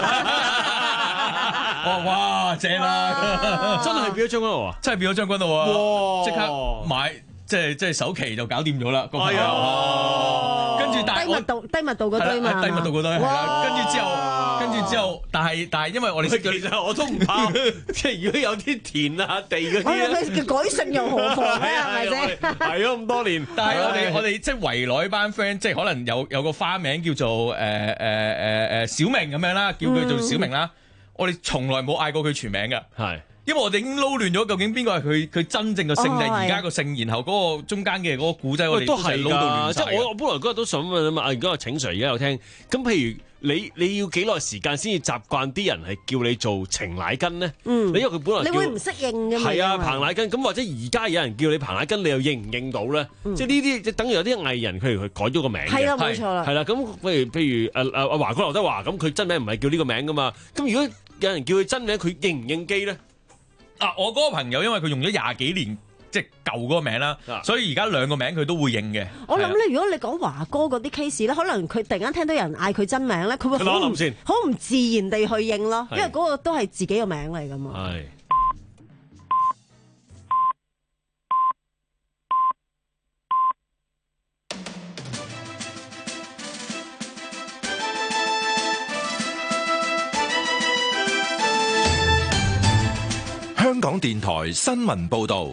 哇哇正啦！ 真係變咗將軍澳啊！ 真係變咗將軍澳啊！即刻買，即係即係首期就搞掂咗啦！個朋友，跟住但係低密度低密度嗰堆嘛， 低密度嗰堆係啦。跟住之後，跟住之後，但係但係因為我哋識咗， 其實我都唔怕，即係如果有啲田啊地嗰啲咧， 佢改姓又何妨咧？係咪先？ 係咗咁多年， 但係我哋我哋即係圍內班 friend，即係可能有有個花名叫做誒誒誒誒小明咁樣啦，叫佢做小明啦。我哋從來冇嗌過佢全名㗎，係因為我哋已經撈亂咗，究竟邊個係佢佢真正嘅姓定哦而家個姓，然後嗰個中間嘅嗰個古仔，我哋都係撈到亂㗎，即晒係我我本來嗰日都想問啊嘛，而家阿請 Sir 而家有聽，咁譬如你你要幾耐時間先至習慣啲人係叫你做程乃根咧？ 嗯， 你因為佢本來叫你會唔適應㗎嘛？ 係啊， 因為彭乃根咁，或者而家有人叫你彭乃根，你又應唔應到咧？即係呢啲即係等於有啲藝人，譬如佢改咗個名嘅， 係啦冇錯啦係啦。咁譬如譬如誒誒阿華哥劉德華咁，佢真名唔係叫呢個名噶嘛。咁如果有人叫佢真名，佢應唔應機咧？ 啊！我嗰個朋友因為佢用咗廿幾年即係舊嗰個名啦，所以而家兩個名佢都會應嘅。 我諗咧，如果你講華哥嗰啲 case 咧，可能佢突然間聽到有人嗌佢真名咧，佢會好唔好唔自然地去應咯，因為嗰個都係自己嘅名嚟噶嘛。 係。 香港電台新聞報道，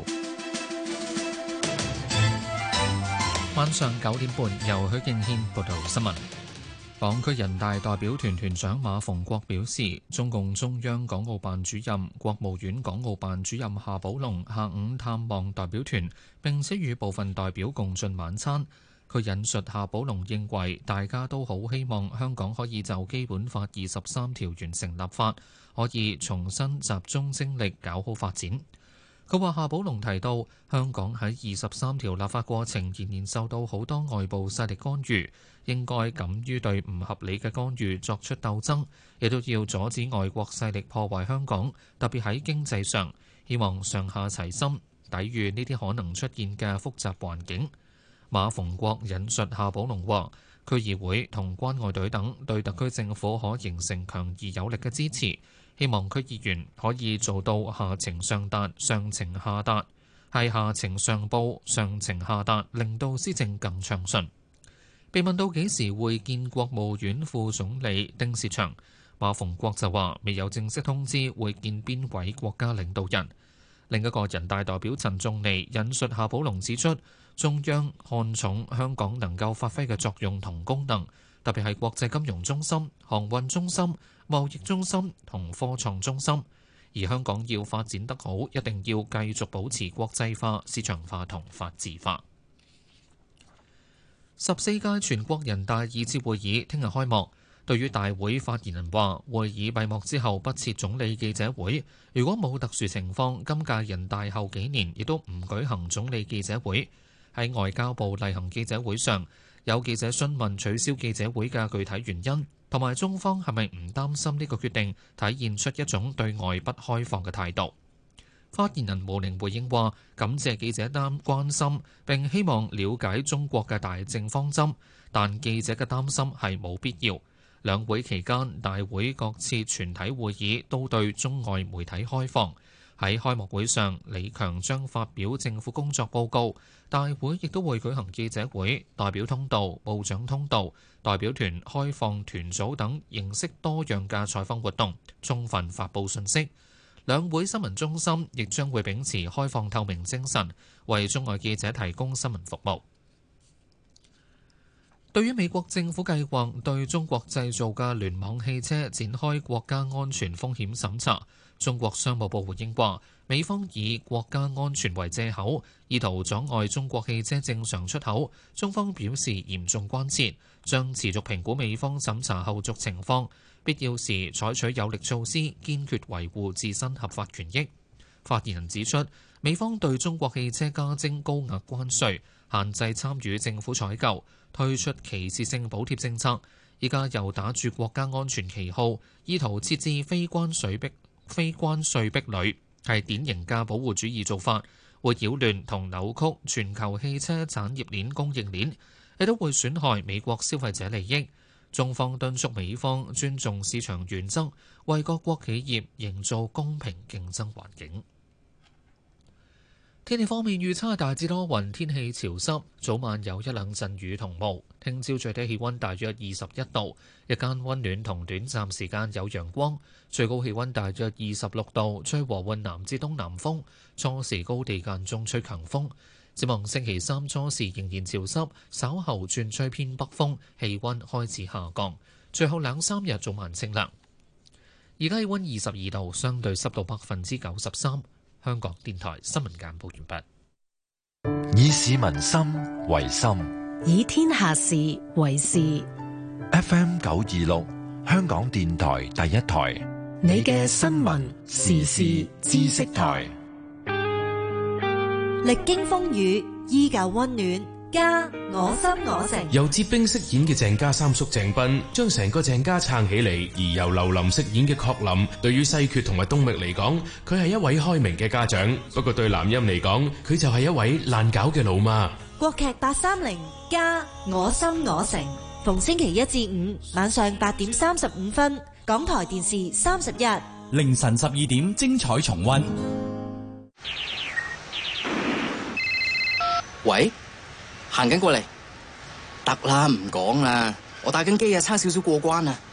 晚上九點半，由許敬軒報道新聞。港區人大代表團團長馬逢國表示，中共中央港澳辦主任、國務院港澳辦主任夏寶龍下午探望代表團，並且與部分代表共進晚餐。佢引述夏寶龍認為，大家都好希望香港可以就基本法二十三條完成立法，可以重新集中精力搞好發展。佢話夏寶龍提到，香港喺二十三條立法過程仍然受到好多外部勢力干預，應該敢於對唔合理嘅干預作出鬥爭，亦都要阻止外國勢力破壞香港，特別喺經濟上，希望上下齊心，抵禦呢啲可能出現嘅複雜環境。馬逢國引述夏寶龍話，區議會同關愛隊等對特區政府可形成強而有力嘅支持，希望區議員可以做到下情上達、上情下達，係下情上報、上情下達，令到施政更暢順。被問到幾時會見國務院副總理丁薛祥，馬逢國就話未有正式通知會見邊位國家領導人。另一個人大代表陳仲尼引述夏寶龍指出，中央看重香港能夠發揮嘅作用同功能，特別係國際金融中心、航運中心、貿易中心同科創中心。而香港要發展得好，一定要繼續保持國際化、市場化同法治化。十四屆全國人大二次會議聽日開幕。對於大會發言人話，會議閉幕之後不設總理記者會，如果冇特殊情況，今屆人大後幾年亦都唔舉行總理記者會。喺外交部例行記者會上，有記者詢問取消記者會嘅具體原因，同埋中方係咪唔擔心呢個決定體現出一種對外不開放嘅態度。發言人毛寧回應話，感謝記者擔關心並希望了解中國嘅大政方針，但記者嘅擔心係冇必要。兩會期間，大會各次全體會議都對中外媒體開放。喺開幕會上，李強將發表政府工作報告，大會亦都會舉行記者會、代表通道、部長通道、代表團開放團組等形式多樣嘅採訪活動，充分發布信息。兩會新聞中心亦將會秉持開放透明精神，為中外記者提供新聞服務。對於美國政府計劃對中國製造嘅聯網汽車展開國家安全風險審查，中國商務部回應話，美方以國家安全為藉口，意圖阻礙中國汽車正常出口，中方表示嚴重關切，將持續評估美方審查後續情況，必要時採取有力措施，堅決維護自身合法權益。發言人指出，美方對中國汽車加徵高額關稅，限制參與政府採購，推出歧視性補貼政策，依家又打住國家安全旗號，意圖設置非關稅壁非關稅壁壘，係典型嘅保護主義做法，會擾亂同扭曲全球汽車產業鏈供應鏈，亦都會損害美國消費者利益。中方敦促美方尊重市場原則，為各國企業營造公平競爭環境。天氣方面預測大致多雲，天氣潮濕，早晚有一兩陣雨同霧。聽朝最低氣溫大約二十一度，日間溫暖同短暫時間有陽光，最高氣溫大約二十六度，吹和緩南至東南風，初時高地間中吹強風。展望星期三初時仍然潮濕，稍後轉吹偏北風，氣溫開始下降。最後兩三日早晚清涼。 而家氣溫二十二度，相對濕度百分之九十三。香港電台新聞簡報完畢。以市民心為心， 以天下事為事。 F M 九二六，香港電台第一台， 你嘅新聞時事知識台， 歷經風雨，依舊溫暖。家我心我城， 由哲冰飾演嘅鄭家三叔鄭斌，將成個鄭家撐起嚟；而由劉琳飾演嘅郝林，對於西決同埋東覓嚟講，佢係一位開明嘅家長；不過對南音嚟講，佢就係一位爛搞嘅老媽。 國劇八三零家我心我城，逢星期一至五晚上八點三十五分，港台電視三十一， 凌晨十二點精彩重溫。 喂？行緊過嚟，得啦，唔講啦，我打緊機啊，差少少過關啊！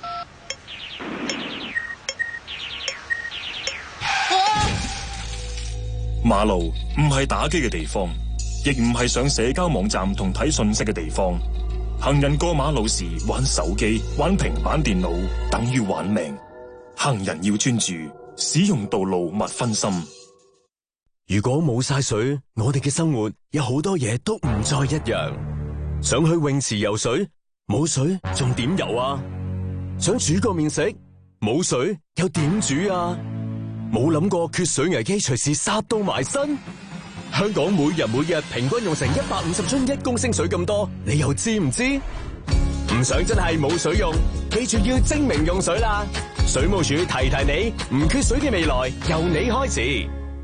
馬路唔係打機嘅地方，亦唔係上社交網站同睇信息嘅地方。行人過馬路時玩手機、玩平板電腦，等於玩命。行人要專注，使用道路勿分心。 如果冇晒水，我哋嘅生活有好多嘢都唔再一樣。想去泳池游水，冇水仲點游啊？想煮個麵食，冇水又點煮啊？冇諗過缺水危機隨時殺到埋身。香港每日每日平均用成一百五十樽一公升水咁多，你又知唔知？唔想真係冇水用，記住要精明用水啦！水務署提提你，唔缺水嘅未來由你開始。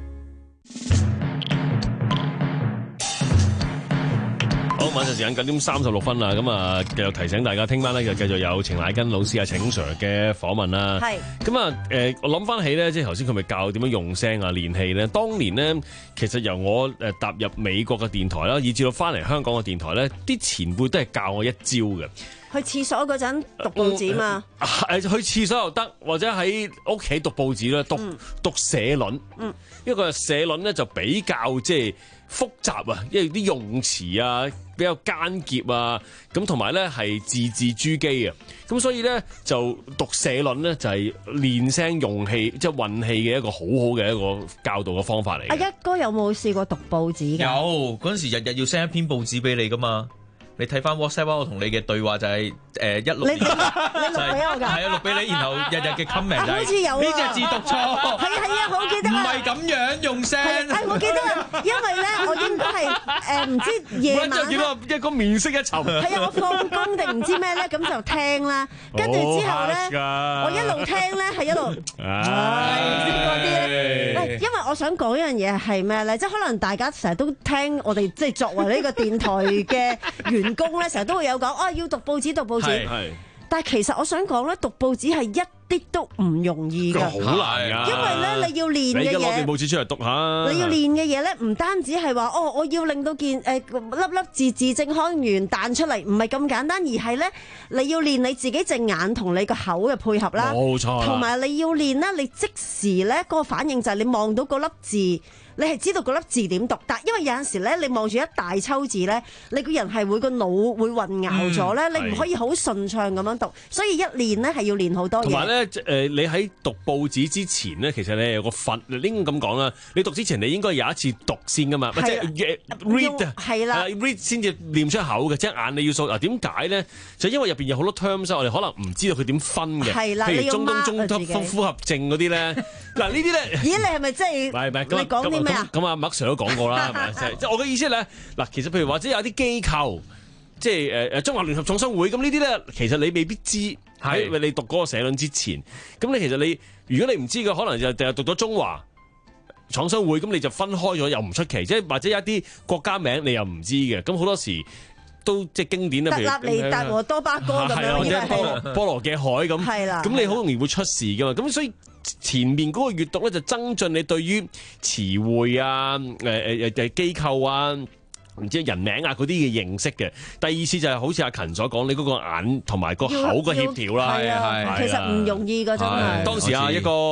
好，晚上時間九點三十六分啦，咁啊，繼續提醒大家，聽晚咧就繼續有程乃根老師啊，程 Sir 嘅訪問啦。係，咁啊，誒，我諗翻起咧，即係頭先佢咪教點樣用聲啊、練氣咧。當年咧，其實由我誒踏入美國嘅電台啦，以至到翻嚟香港嘅電台咧，啲前輩都係教我一招嘅。 去廁所嗰陣讀報紙嘛？ 誒，去廁所又得，或者喺屋企讀報紙啦，讀、嗯、讀社論。嗯，因為個社論咧就比較即係複雜啊，因為啲用詞啊比較艱澀啊，咁同埋咧係字字珠璣啊，咁所以咧就讀社論咧就係練聲用氣，即係運氣嘅一個好好嘅一個教導嘅方法嚟。 阿一哥有冇試過讀報紙㗎？ 有，嗰陣時日日要 send 一篇報紙俾你㗎嘛。你睇翻 WhatsApp 我同你嘅對話就係誒一錄， 你錄俾我㗎， 係啊錄俾你，然後日日嘅 comment 就係好似有呢隻字讀錯， 係啊係啊，我記得唔係咁樣用聲， 係我記得，因為咧我應該係誒唔知夜晚， 見到一個面色一沉， 係啊我放工定唔知咩咧，咁就聽啦，跟住之後咧我一路聽咧係一路，唉嗰啲咧，喂，因為我想講一樣嘢係咩咧，即係可能大家成日都聽我哋即係作為呢個電台嘅員工咧，成日都會有講啊，要讀報紙讀報紙，但係其實我想講咧，讀報紙係一啲都唔容易㗎， 好難㗎， 因為咧你要練嘅嘢， 你而家攞段報紙出嚟讀下， 你要練嘅嘢咧，唔單止係話哦，我要令到件誒粒粒字字正腔圓彈出嚟，唔係咁簡單，而係咧你要練你自己隻眼同你個口嘅配合啦， 冇錯， 同埋你要練咧，你即時咧嗰個反應就係你望到嗰粒字。你係知道嗰粒字點讀，但因為有陣時咧，你望住一大抽字咧，你個人係會個腦會混淆咗咧，嗯、你唔可以好順暢咁樣讀，所以一練咧係要練好多嘢。 同埋咧，誒你喺讀報紙之前咧，其實你有個訓，應該咁講啦。你讀之前你應該有一次讀先噶嘛，即係 read 啊， 係啦 ，read 先至唸出口嘅，即係眼你要掃。嗱點解咧？就因為入邊有好多 terms，我哋可能唔知道佢點分嘅。係啦，譬如中東中突呼合症嗰啲咧，嗱呢啲咧， 咦？你係咪真係？ 唔係唔係， 你講啲咩啊？ 咁阿麥 Sir 都講過啦，係咪？即係即係我嘅意思咧，嗱，其實譬如或者有啲機構，即係誒誒中華聯合創新會，咁呢啲咧，其實你未必知，喺因為你讀嗰個社論之前，咁你其實你如果你唔知嘅，可能就就係讀咗中華創新會，咁你就分開咗，又唔出奇，即係或者有一啲國家名你又唔知嘅，咁好多時都即係經典啦，譬如特立尼達和多巴哥咁樣， 或者波波羅嘅海咁，係啦，咁你好容易會出事噶嘛，咁所以。前面嗰個閱讀咧就增進你對於詞彙啊、誒誒誒機構啊、唔知人名啊嗰啲嘅認識嘅。第二次就係好似阿勤所講，你嗰個眼同埋個口嘅協調啦， 係啊，其實唔容易㗎真係。 當時啊一個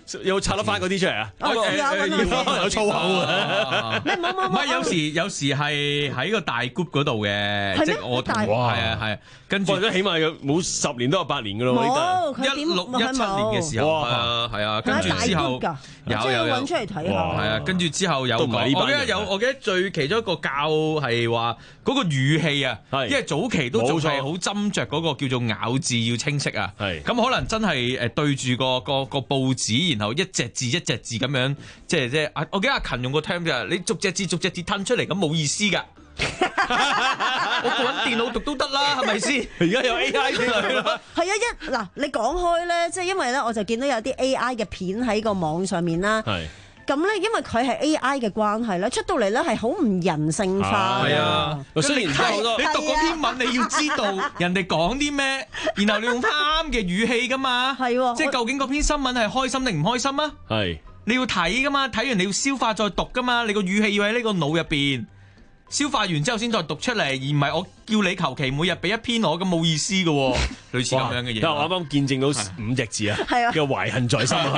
有拆得翻嗰啲出嚟啊？ 我試下揾下有粗口啊！ 咩冇冇唔係有時有時係喺個大 group 嗰度嘅，即係我同係啊係啊，跟住都起碼有冇十年都有八年噶咯冇佢一六一七年嘅時候係啊係啊，跟住之後有有有揾出嚟睇下， 係啊，跟住之後有講，我記得有我記得最其中一個教係話嗰個語氣啊，因為早期都仲係好斟酌嗰個叫做咬字要清晰啊，咁可能真係誒對住個個個報紙，然後一隻字一隻字咁樣，即係即係啊！我記得阿勤用個 term 就係你逐隻字逐隻字吞出嚟，咁冇意思㗎。我揾電腦讀都得啦，係咪先？ 而家有 A I 出嚟啦。 係啊，一嗱你講開咧，即係因為咧，我就見到有啲 A I 嘅片喺個網上面啦。係。咁咧，因為佢係 A I 嘅關係咧，出到嚟咧係好唔人性化嘅。係啊， 雖然好多你讀嗰篇文，你要知道人哋講啲咩，然後你用翻啱嘅語氣噶嘛。係，即係究竟嗰篇新聞係開心定唔開心啊？係，你要睇噶嘛，睇完你要消化再讀噶嘛，你個語氣要喺呢個腦入邊。消化完之後先再讀出嚟，而唔係我叫你求其每日俾一篇我咁冇意思嘅喎，類似咁樣嘅嘢。 我啱啱見證到五隻字啊，叫懷恨在心啊，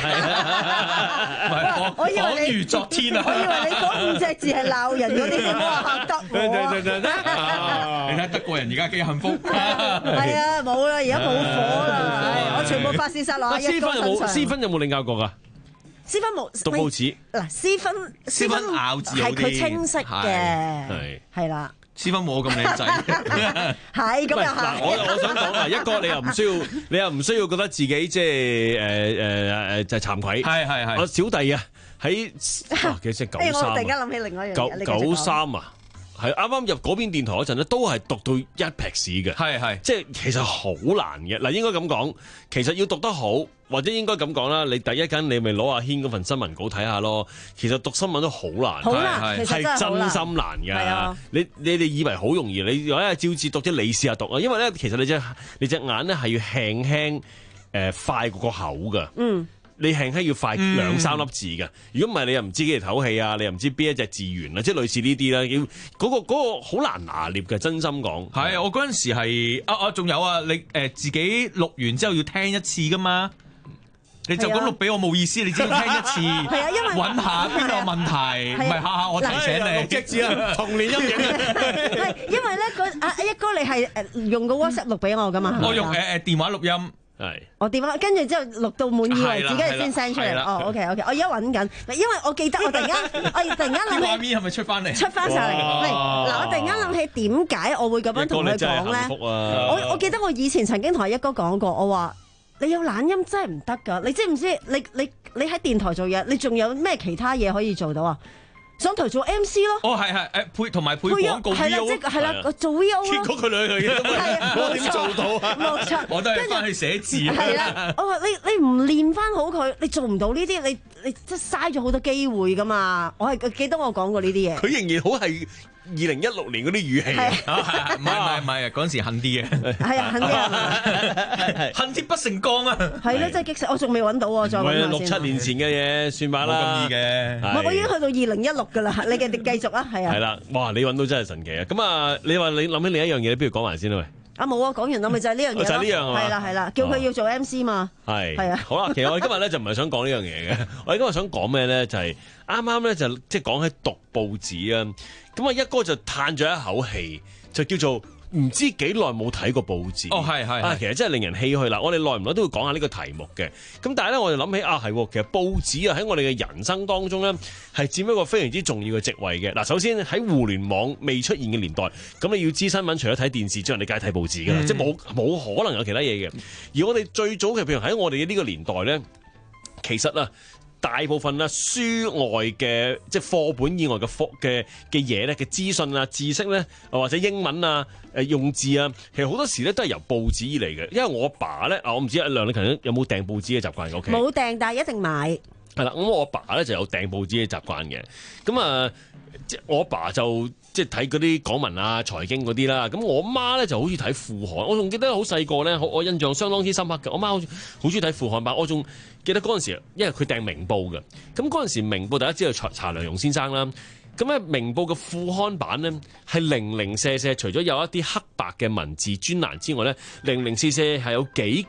我我以為你如昨天啊， 我以為你嗰五隻字係鬧人嗰啲，哇得我你睇德國人而家幾幸福。 係啊，冇啦，而家冇火啦，我全部發泄晒落一哥身上。 私分有冇領教過㗎？ 私分冇讀報紙嗱，私分私分咬字係佢清晰嘅，係係啦。 私分冇咁靚仔， 係咁又係。 我我想講啊，一哥你又唔需要，你又唔需要覺得自己即係誒誒誒就係慚愧。係係係。我小弟啊喺幾隻九三。 我突然間諗起另外一樣嘢。 九九三啊，係啱啱入嗰邊電台嗰陣咧，都係讀到一撇屎嘅。係係，即係其實好難嘅。嗱，應該咁講，其實要讀得好。或者應該咁講啦，你第一間你咪攞阿軒嗰份新聞稿睇下咯。其實讀新聞都好難， 好難，係真心難㗎。你你哋以為好容易，你有一日照字讀啫，你試下讀啊。因為咧，其實你隻你隻眼咧係要輕輕誒快過個口㗎。嗯，你輕輕要快兩三粒字㗎。如果唔係，你又唔知幾條唞氣啊，你又唔知邊一隻字源啊，即係類似呢啲啦。要嗰個嗰個好難拿捏嘅，真心講。 係我嗰陣時係啊啊，仲有啊，你誒自己錄完之後要聽一次㗎嘛。你就咁錄俾我冇意思，你只要聽一次，係啊，因為揾下邊個問題，唔係下下我提醒你。六隻字啊，童年陰影。 係因為咧，個阿一哥你係誒用個 WhatsApp 錄俾我噶嘛？ 我用誒誒電話錄音，係。 我電話跟住之後錄到滿意為止，跟住先 send 出嚟。哦 ，OK OK，我而家揾緊，因為我記得我突然間，我突然間諗起。 畫面係咪出翻嚟？ 出翻晒嚟。嗱，我突然間諗起點解我會咁樣同佢講咧？我我記得我以前曾經同一哥講過，我話。你有懶音真係唔得㗎，你知唔知？你你你喺電台做嘢，你仲有咩其他嘢可以做到啊？上台做 M C 咯。 哦，係係誒配同埋配廣告 V O。 係啦，做 V O 咯。 結果佢兩樣嘢都冇點做到啊！ 冇錯， 我都係翻去寫字。 係啦，我話你你唔練翻好佢，你做唔到呢啲，你你即係嘥咗好多機會㗎嘛！我係記得我講過呢啲嘢。 佢仍然好係。二零一六年嗰啲語氣啊，唔係唔係唔係，嗰陣時恨啲嘅， 係啊恨啲啊， 恨鐵不成鋼啊， 係咯，真係激死！我仲未揾到喎，再揾下先。 六七年前嘅嘢算吧啦， 冇咁易嘅。 唔係，我已經去到二零一六㗎啦，你嘅你繼續啊，係啊。 係啦，哇！你揾到真係神奇啊！咁啊，你話你諗起另一樣嘢，你不如講埋先啦，喂。 啊冇啊，講完啦，咪就係呢樣嘢咯。 就係呢樣啊， 係啦係啦，叫佢要做 M C 嘛。 係係啊。 好啦，其實我哋今日咧就唔係想講呢樣嘢嘅，我哋今日想講咩咧？就係啱啱咧就即係講起讀報紙啊。咁啊，一哥就嘆咗一口氣，就叫做唔知幾耐冇睇過報紙。 哦，係係啊，其實真係令人唏噓啦。我哋耐唔耐都會講下呢個題目嘅。咁但係咧，我哋諗起啊，係其實報紙啊喺我哋嘅人生當中咧係佔一個非常之重要嘅席位嘅。嗱，首先喺互聯網未出現嘅年代，咁你要知新聞，除咗睇電視之外，你梗係睇報紙㗎啦，嗯、即係冇冇可能有其他嘢嘅。而我哋最早嘅，譬如喺我哋嘅呢個年代咧，其實啊。大部分啦書外嘅即係課本以外嘅課嘅嘅嘢咧嘅資訊啊知識咧或者英文啊誒用字啊，其實好多時咧都係由報紙而嚟嘅。因為我阿爸咧啊，我唔知阿梁禮勤有冇訂報紙嘅習慣嘅屋企？ 冇訂，但係一定買。 係啦，咁我阿爸咧就有訂報紙嘅習慣嘅。咁啊，即係我阿爸就即係睇嗰啲港聞啊、財經嗰啲啦。咁我媽咧就好似睇副刊。我仲記得好細個咧，我印象相當之深刻嘅。我媽好好中意睇副刊版，我仲記得嗰陣時，因為佢訂明報嘅。咁嗰陣時明報大家知道查查良鏞先生啦。咁咧明報嘅副刊版咧係零零舍舍，除咗有一啲黑白嘅文字專欄之外咧，零零舍舍係有幾格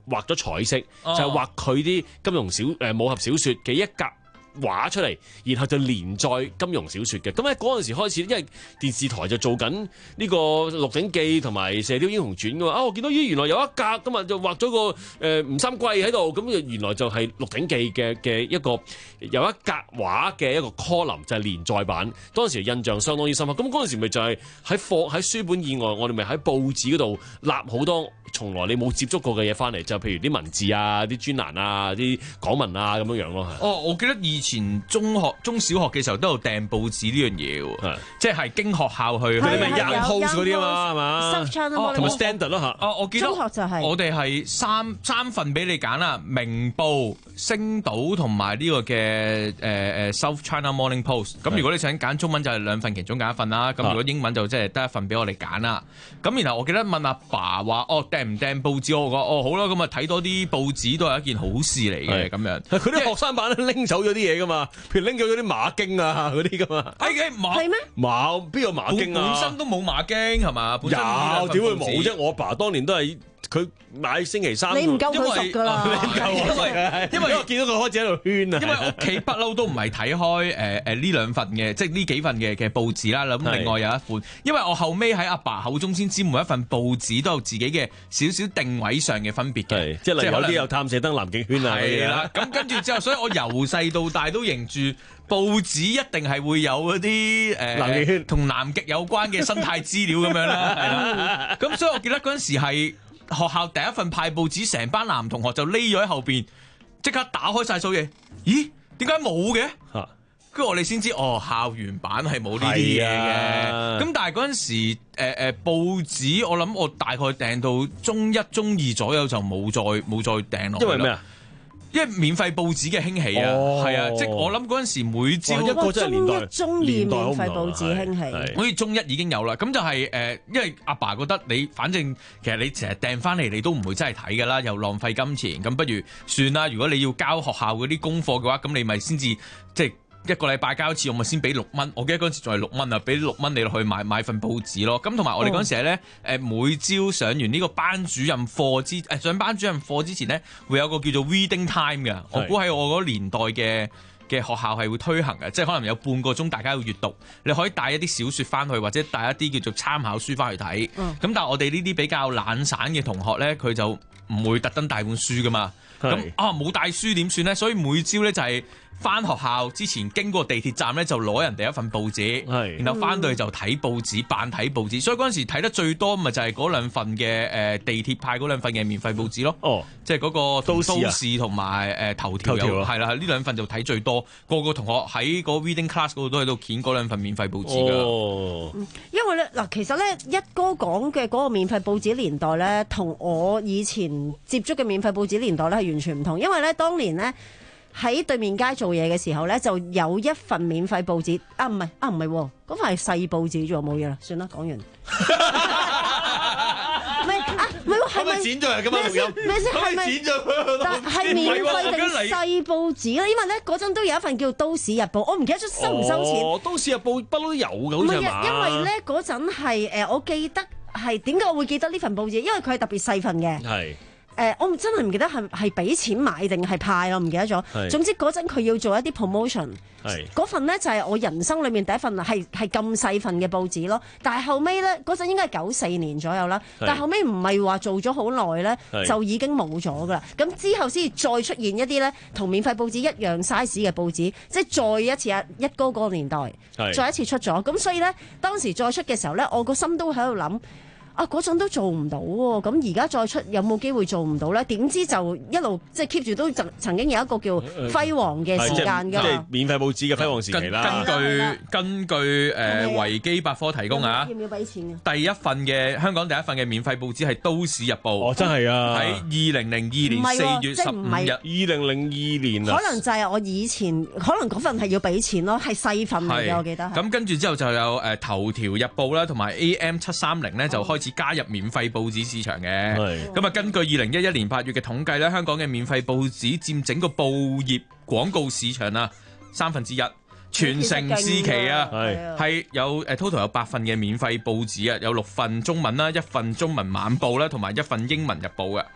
畫咗彩色， 哦就係畫佢啲金庸小誒武俠小説嘅一格畫出嚟，然後就連載金庸小説嘅。咁喺嗰陣時開始，因為電視台就做緊呢個《鹿鼎記》同埋《射雕英雄傳》㗎嘛。啊，我見到咦，原來有一格咁啊，就畫咗個誒、呃、吳三桂喺度，咁原來就係《鹿鼎記》嘅嘅一個有一格畫嘅一個 column 就係連載版。當時印象相當之深刻。咁嗰陣時咪就係喺課喺書本以外，我哋咪喺報紙嗰度立好多從來你冇接觸過嘅嘢翻嚟，就譬如啲文字啊、啲專欄啊、啲港文啊咁樣樣咯。 哦，我記得以前中學、中小學嘅時候都有訂報紙呢樣嘢喎，即係經學校去， 佢哋咪 Young Post 嗰啲啊嘛，係嘛？同埋 Standard 咯嚇。 哦，我記得中學就係我哋係三三份俾你揀啦，明報、星島同埋呢個嘅誒誒 South China Morning Post。咁如果你想揀中文就係兩份其中揀一份啦。咁如果英文就即係得一份俾我哋揀啦。咁然後我記得問阿爸話：哦，訂唔訂報紙？我講：哦，好啦，咁啊睇多啲報紙都係一件好事嚟嘅咁樣。 佢啲學生版拎走咗啲嘢噶嘛，譬如拎咗嗰啲馬經啊嗰啲噶嘛。 係嘅馬係咩？ 馬邊有馬經啊？ 本身都冇馬經係嘛？有點會冇啫？我阿爸當年都係。佢買星期三， 你唔夠佢熟㗎啦， 因為因為我見到佢開始喺度圈啊， 因為屋企不嬲都唔係睇開誒誒呢兩份嘅，即係呢幾份嘅嘅報紙啦。咁另外有一款，因為我後尾喺阿爸口中先知每一份報紙都有自己嘅少少定位上嘅分別嘅， 即係例如有啲有探射燈、南極圈啊， 係啦。咁跟住之後，所以我由細到大都認住報紙一定係會有嗰啲誒南極圈同南極有關嘅生態資料咁樣啦，係啦。咁所以我記得嗰陣時係。學校第一份派報紙，成班男同學就匿咗喺後邊，即刻打開晒所有嘢。咦？點解冇嘅？跟住我哋先知，哦，校園版係冇呢啲嘢嘅。咁、啊、但係嗰陣時，誒、呃、誒報紙，我諗我大概訂到中一、中二左右就冇再冇再訂落去啦。因為咩啊？因為免費報紙嘅興起啊，係、哦、啊，即係我諗嗰陣時每朝一個真係年代，中一、中二免費報紙興起， 好似中一已經有啦。咁就係、是、誒、呃，因為阿爸覺得你反正其實你成日訂翻嚟，你都唔會真係睇㗎啦，又浪費金錢，咁不如算啦。如果你要交學校嗰啲功課嘅話，咁你咪先至即係。一個禮拜交一次，我咪先俾六蚊。我記得嗰陣時仲係六蚊啊，俾六蚊你落去買買份報紙咯。咁同埋我哋嗰陣時咧，誒每朝上完呢個班主任課之誒上班主任課之前咧，會有個叫做 reading time 嘅。我估喺我嗰年代嘅嘅學校係會推行嘅，即係可能有半個鐘大家要閱讀，你可以帶一啲小説翻去，或者帶一啲叫做參考書翻去睇。咁、嗯、但係我哋呢啲比較懶散嘅同學咧，佢就唔會特登帶本書噶嘛。咁啊冇帶書點算咧？所以每朝咧就係、是。翻學校之前經過地鐵站咧，就攞人哋一份報紙，然後翻到去就睇報紙，扮睇報紙。所以嗰陣時睇得最多咪就係嗰兩份嘅誒地鐵派嗰兩份嘅免費報紙咯。哦，即係嗰個都市同埋誒頭條有係啦，呢兩份就睇最多。個個同學喺個 reading class 嗰度都喺度揀嗰兩份免費報紙㗎。哦， 因為咧嗱，其實咧一哥講嘅嗰個免費報紙年代咧，同我以前接觸嘅免費報紙年代咧係完全唔同。因為咧當年咧。喺對面街做嘢嘅時候咧，就有一份免費報紙啊，唔係啊，唔係喎，嗰份係細報紙啫喎，冇嘢啦，算啦，講完。唔係啊，唔係喎，係咪剪咗啊？咁樣錄音， 咩先？係咪剪咗？但係免費定細報紙咧？因為咧嗰陣都有一份叫《都市日報》，我唔記得咗收唔收錢。 哦，《都市日報》不嬲都有嘅，好似係嘛？ 因為咧嗰陣係誒，我記得係點解我會記得呢份報紙？因為佢係特別細份嘅。係。誒、呃，我真係唔記得係係俾錢買定係派，我唔記得咗。總之嗰陣佢要做一啲 promotion，嗰份呢就係我人生裏面第一份係係咁細份嘅報紙咯。但係後尾呢，嗰陣應該係九四年左右啦。但係後尾唔係話做咗好耐呢，就已經冇咗噶啦。咁之後先再出現一啲呢同免費報紙一樣 size 嘅報紙，即係再一次啊一哥嗰個年代，再一次出咗。咁所以呢，當時再出嘅時候呢，我個心都喺度諗。啊！嗰陣都做唔到喎，咁而家再出有冇機會做唔到咧？點知就一路即係 keep 住都曾曾經有一個叫輝煌嘅時間㗎。 即係免費報紙嘅輝煌時期啦。 根據根據誒維基百科提供啊， 要唔要俾錢嘅？ 第一份嘅香港第一份嘅免費報紙係《都市日報》。 哦，真係啊！ 喺二零零二年四月十五日， 二零零二年啊。 可能就係我以前，可能嗰份係要俾錢咯，係細份嚟嘅，我記得。 咁跟住之後就有誒頭條日報啦，同埋 A M 七三零咧就開始加入免費報紙市場嘅。咁啊，根據二零一一年八月嘅統計咧，香港嘅免費報紙佔整個報業廣告市場啊三分之一。全盛時期啊，係有誒 total 有八份嘅免費報紙啊，有六份中文啦，一份中文晚報啦，同埋一份英文日報嘅。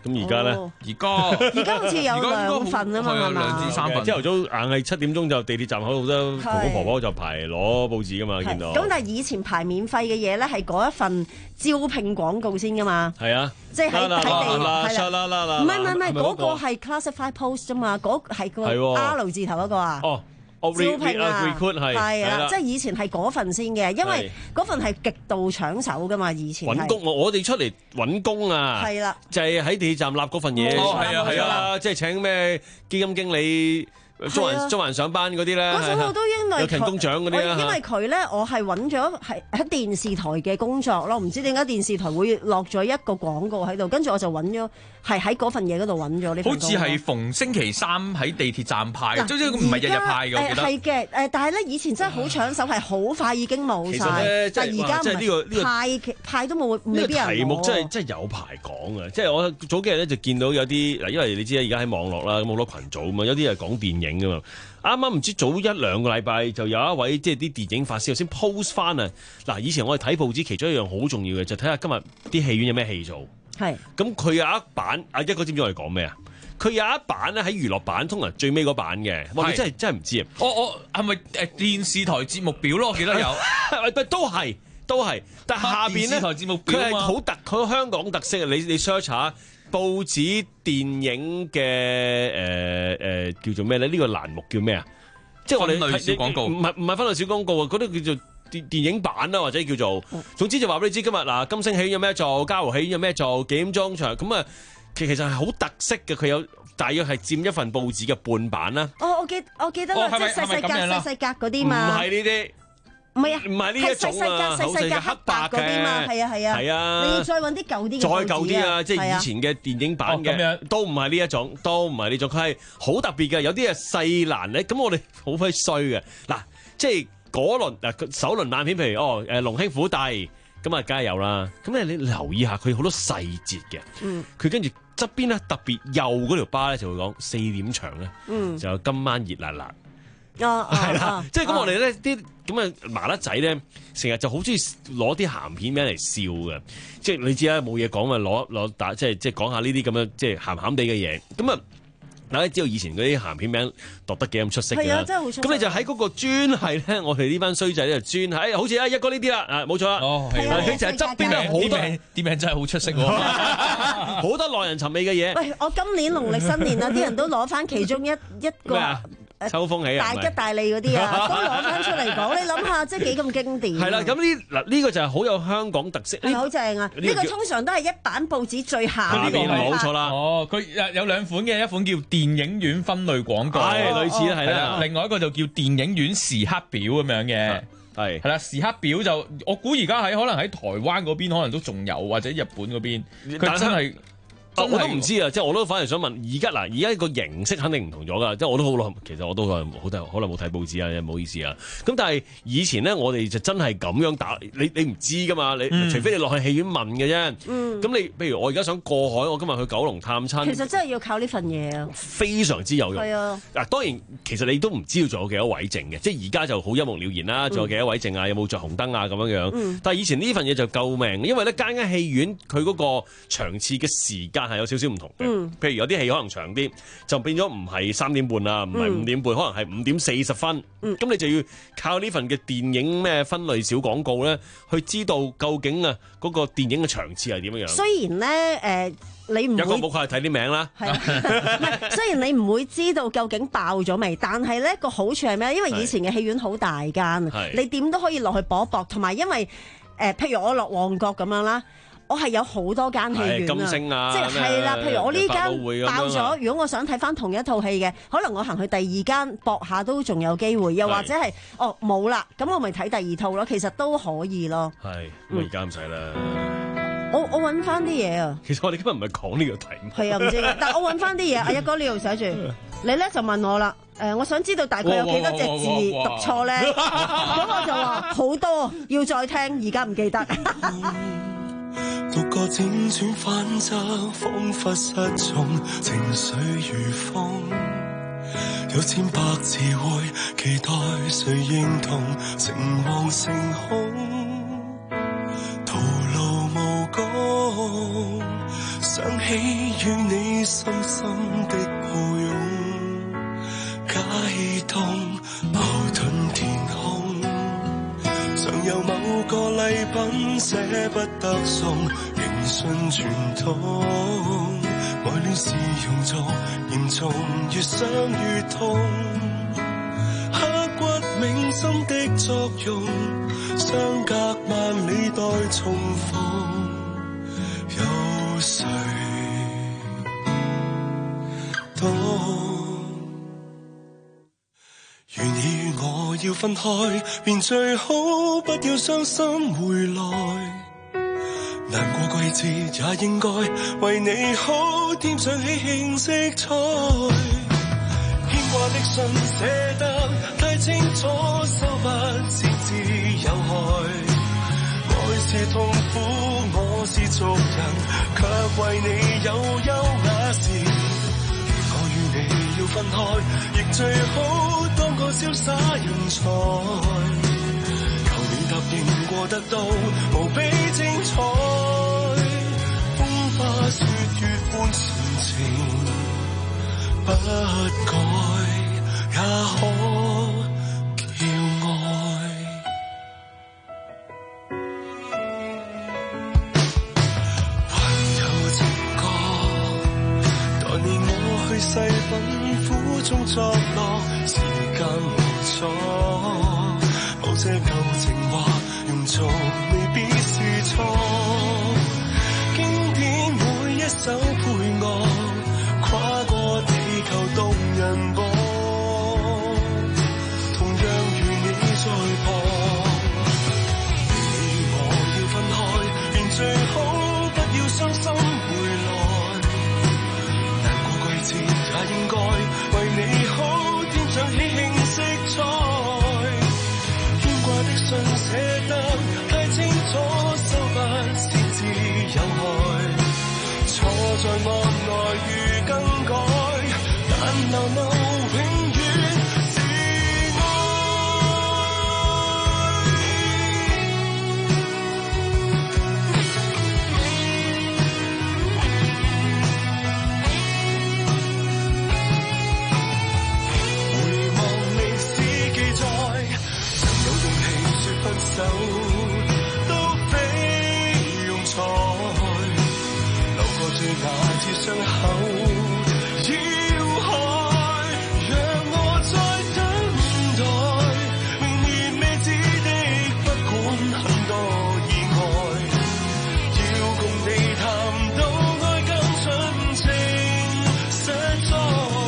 咁而家咧， 而家而家好似有兩份啊嘛，係嘛？ 兩至三份。 朝頭早硬係七點鐘就地鐵站口好多婆婆婆婆就排攞報紙噶嘛，見到。 咁但係以前排免費嘅嘢咧，係嗰一份招聘廣告先噶嘛。 係啊， 即係喺喺地係啦。 唔係唔係唔係，嗰個係 classified post 啫嘛，嗰係個 R 字頭嗰個啊。 哦。 招聘啊，係啊， 即係以前係嗰份先嘅，因為嗰份係極度搶手噶嘛，以前揾工，我哋出嚟揾工啊， 係啦， 就係喺地鐵站立嗰份嘢， 係啊係啊， 即係請咩基金經理。中環中環上班嗰啲咧， 嗰陣我都因為有勤工獎嗰啲啊， 因為佢咧，我係揾咗係喺電視台嘅工作咯，唔知點解電視台會落咗一個廣告喺度，跟住我就揾咗係喺嗰份嘢嗰度揾咗呢份工。 好似係逢星期三喺地鐵站派，即係唔係日日派嘅，我記得。 係嘅，誒，但係咧以前真係好搶手，係好快已經冇晒。但係而家唔係派派都冇，未必有。 題目真係真係有排講啊！即係我早幾日咧就見到有啲嗱，因為你知而家喺網絡啦，咁好多群組啊嘛，有啲係講電影噶嘛。啱啱唔知早一兩個禮拜就有一位即係啲電影發燒先 post 翻啊！嗱，以前我哋睇報紙，其中一樣好重要嘅就睇下今日啲戲院有咩戲做。 係。咁佢有一版，阿一哥知唔知我哋講咩啊？佢有一版咧喺娛樂版，通常最尾嗰版嘅。哇！你真係真係唔知啊！ 我我係咪誒電視台節目表咯？我記得有， 都係都係。但係下邊咧，電視台節目表佢係好特，佢香港特色啊！你你 search 下。報紙電影嘅誒誒叫做咩咧？呢、這個欄目叫咩啊？即係我哋分類小廣告， 唔係唔係分類小廣告啊！嗰啲叫做電電影版啦，或者叫做，總之就話俾你知今日嗱，金星戲院有咩做，嘉禾戲院有咩做，幾點鐘場咁啊？其其實係好特色嘅，佢有大約係佔一份報紙嘅半版啦。 哦，我記我記得啦，即係細細格細細格嗰啲嘛。 唔係呢啲。 唔係啊， 唔係呢一種啊， 細細格黑白嗰啲嘛，係啊係啊， 係啊， 你要再揾啲舊啲嘅， 再舊啲啊，即係以前嘅電影版嘅，都唔係呢一種，都唔係呢種，佢係好特別嘅，有啲係細欄咧，咁我哋好鬼衰嘅，嗱，即係嗰輪嗱首輪爛片，譬如哦誒龍兄虎弟，咁啊梗係有啦，咁咧你留意下佢好多細節嘅，嗯，佢跟住側邊咧特別右嗰條巴咧就會講四點場咧，嗯，就有今晚熱辣辣。 哦， 係啦，即係咁我哋咧啲咁嘅麻甩仔咧，成日就好中意攞啲鹹片名嚟笑嘅，即係你知啦，冇嘢講咪攞攞打，即係即係講下呢啲咁樣即係鹹鹹地嘅嘢。咁啊，大家知道以前嗰啲鹹片名讀得幾咁出色嘅啦， 真係好出色。 咁你就喺嗰個專係咧，我哋呢班衰仔咧就專喺，好似啊一哥呢啲啦，啊冇錯啦， 哦係啊，佢就係側邊咧好多啲名真係好出色喎， 好多耐人尋味嘅嘢。 喂，我今年農曆新年啊，啲人都攞翻其中一一個。 秋風起啊！ 大吉大利嗰啲啊，都攞翻出嚟講，你諗下，即係幾咁經典。 係啦，咁呢嗱呢個就係好有香港特色， 係好正啊！呢個通常都係一版報紙最下邊冇錯啦。 哦，佢有有兩款嘅，一款叫電影院分類廣告， 係類似啦，係啦。 另外一個就叫電影院時刻表咁樣嘅，係係啦。時刻表就我估而家喺可能喺台灣嗰邊可能都仲有，或者日本嗰邊，佢真係。 我都唔知啊，即係我都反而想問，而家嗱，而家個形式肯定唔同咗噶，即係我都好耐，其實我都好好耐冇睇報紙啊，唔好意思啊。咁但係以前咧，我哋就真係咁樣打，你你唔知噶嘛，你、嗯、除非你落去戲院問嘅啫。咁、嗯、你譬如我而家想過海，我今日去九龍探親， 其實真係要靠呢份嘢啊， 非常之有用。係啊，嗱當然其實你都唔知道仲有幾多位剩嘅，即係而家就好一目了然啦，仲有幾多位剩啊，有冇着紅燈啊咁樣樣。嗯、但係以前呢份嘢就救命，因為咧間間戲院佢嗰個場次嘅時間係有少少唔同嘅。嗯、譬如有啲戲可能長啲，就變咗唔係三點半啦，唔係五點半，嗯、可能係五點四十分。咁、嗯、你就要靠呢份嘅電影咩分類小廣告咧，去知道究竟啊嗰個電影嘅場次係點樣樣。雖然咧，誒、呃。你唔會一個冇概睇啲名啦， 係唔係？雖然你唔會知道究竟爆咗未，但係咧個好處係咩？因為以前嘅戲院好大間，你點都可以落去搏一搏。同埋因為誒、呃，譬如我落旺角咁樣啦，我係有好多間戲院金星啊， 即係係啦。譬如我呢間爆咗，如果我想睇翻同一套戲嘅，可能我行去第二間搏下都仲有機會。又或者係哦冇啦，咁我咪睇第二套咯。其實都可以咯。 係咁而家唔使啦。 我我揾翻啲嘢啊！ 其實我哋今日唔係講呢個題目。 係啊，唔知，但我揾翻啲嘢。阿一哥呢度寫住，你咧就問我啦。誒、呃，我想知道大概有幾多隻字讀錯咧？咁我就話好多，要再聽，而家唔記得。 獨個輾轉反側，彷彿失蹤，情緒如風。有千百次會期待誰認同，誠惶誠恐。徒勞無功， 想起與你深深的抱擁，解凍矛盾填空，常有某個禮品捨不得送，認信傳統，愛戀是用作嚴重，越想越痛，刻骨銘心的作用，相隔萬里待重逢，有誰懂？願意與我要分開，便最好不要傷心回來。難過季節也應該為你好添上喜慶色彩。牽掛的信寫得太清楚，收不先知有害。愛是痛苦，我是俗人，卻為你有優雅時。如果與你要分開，亦最好當個瀟灑人才。求你答應過得到，無比精彩。風花雪月般純情，不改也可叫愛。還有情歌，待你我去細品苦中作樂，時間無阻。某些舊情話用作未必是錯，經典每一首配樂，跨過地球動人播，同樣與你在旁。你我要分開，便最好不要傷心回來。難過季節也應該為你好添上喜慶色彩。的信寫得太清楚，收不先知有害。錯在案內如更改，但流露永遠是回望歷史記載，曾有勇氣說分手都非用才，流過最牙之傷口要害，讓我再等待，明年未知的不管很多意外，要共你談到愛更盡情實在。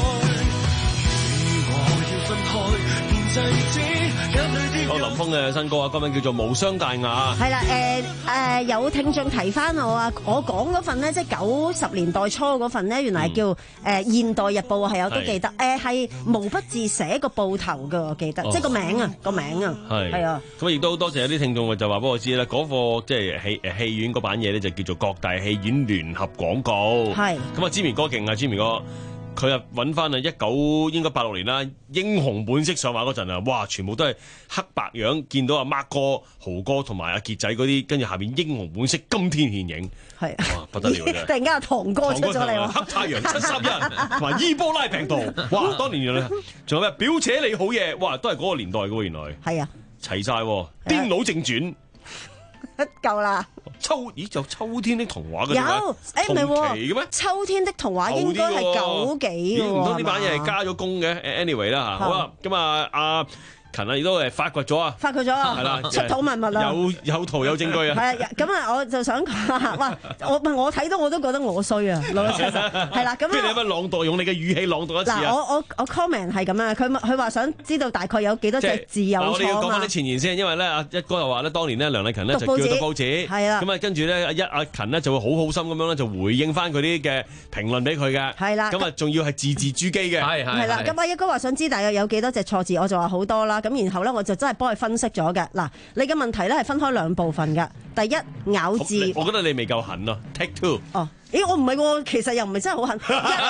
如我要分開，便制止眼淚的。 林峰嘅新歌啊，歌名叫做《無傷大雅》。 係啦，誒、呃、誒，有聽眾提翻我啊，我講嗰份咧，即係九十年代初嗰份咧，原來係叫誒、呃《現代日報》啊，係我都記得，誒係毛筆字寫個報頭㗎，我記得，哦、即係個名啊，個名啊，係係啊。 咁亦都多謝有啲聽眾就話俾我知咧，嗰、那個即係戲誒戲院嗰版嘢咧，就叫做各大戲院聯合廣告。係咁啊，知名哥勁啊，知名哥。佢啊揾翻啊一九應該八六年啦，英雄本色上畫嗰陣啊，哇！全部都係黑白樣，見到阿 Mark 哥、豪哥同埋阿傑仔嗰啲，跟住下邊英雄本色今天獻影，係哇不得了啫！ 突然間阿唐哥出咗嚟喎， 黑太陽七三一同埋伊波拉病毒，哇！當年原來仲有咩表姐你好嘢，哇！都係嗰個年代嘅喎，原來係啊，齊晒《癲佬正傳》。 夠啦！ 秋咦就秋天的童話嘅有誒唔係喎， 嘅咩？ 秋天的童話應該係九幾嘅喎， 唔通呢版嘢係加咗工嘅 ？anyway 啦嚇，好啦，咁啊阿勤啊亦都誒發掘咗啊， 發掘咗啊，係啦，出土文物啦， 有有圖有證據啊。 係啊，咁啊我就想講，哇！我唔係我睇到我都覺得我衰啊，老老實實係啦。咁不如你有乜朗讀？用你嘅語氣朗讀一次啊！ 嗱，我我我 comment 係咁啊，佢佢話想知道大概有幾多隻字有錯啊嘛。 我哋要講翻啲前言先，因為咧阿一哥又話咧，當年咧梁麗勤咧就叫讀報紙，係啦。咁啊跟住咧一阿勤咧就會好好心咁樣咧就回應翻佢啲嘅評論俾佢嘅，係啦。咁啊仲要係字字珠璣嘅，係係係啦。咁阿一哥話想知大約有幾多隻錯字，我就話好多啦。咁然後咧我就真係幫佢分析咗嘅。嗱，你嘅問題咧係分開兩部分嘅。第一咬字， 我覺得你未夠狠咯 ，take two。 哦，咦，我唔係喎，其實又唔係真係好狠。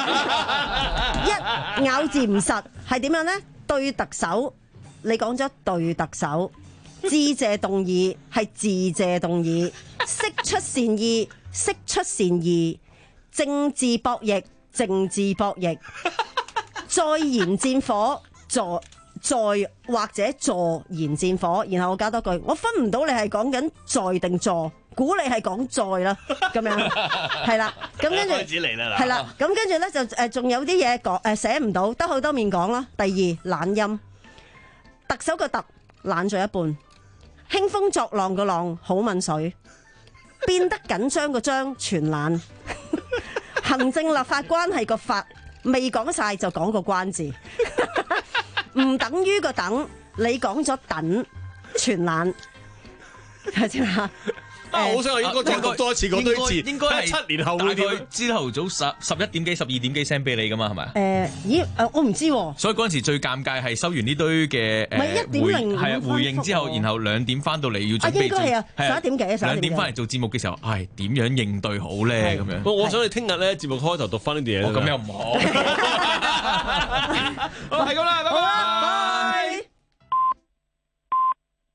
一,一咬字唔實係點樣咧？對特首，你講咗對特首，致謝動議係致謝動議，釋出善意，釋出善意。 政治博弈，政治博弈，再燃戰火，助在或者助燃戰火。然後我加多句，我分唔到你係講緊在定助。估你係講在啦，咁樣係啦，咁跟住開始嚟啦， 係啦，咁跟住咧就誒仲有啲嘢講誒寫唔到，得好多面講啦。第二懶音，特首個特懶咗一半，興風作浪個浪好濛水，變得緊張個張全懶，行政立法關係個法未講晒就講個關字，唔等於個等，你講咗等全懶，係先啦。 啊！好想我應該再讀多一次嗰堆字， 應該係七年後會點？ 朝頭早十十一點幾、十二點幾 send 俾你噶嘛，係咪？ 誒，咦？誒，我唔知喎。 所以嗰陣時最尷尬係收完呢堆嘅誒回係啊回應之後，然後兩點翻到嚟要準備。啊，應該係啊，十一點幾啊，十一點幾。兩點翻嚟做節目嘅時候，唉，點樣應對好咧？咁樣。 我想你聽日咧節目開頭讀翻呢啲嘢。 咁又唔好。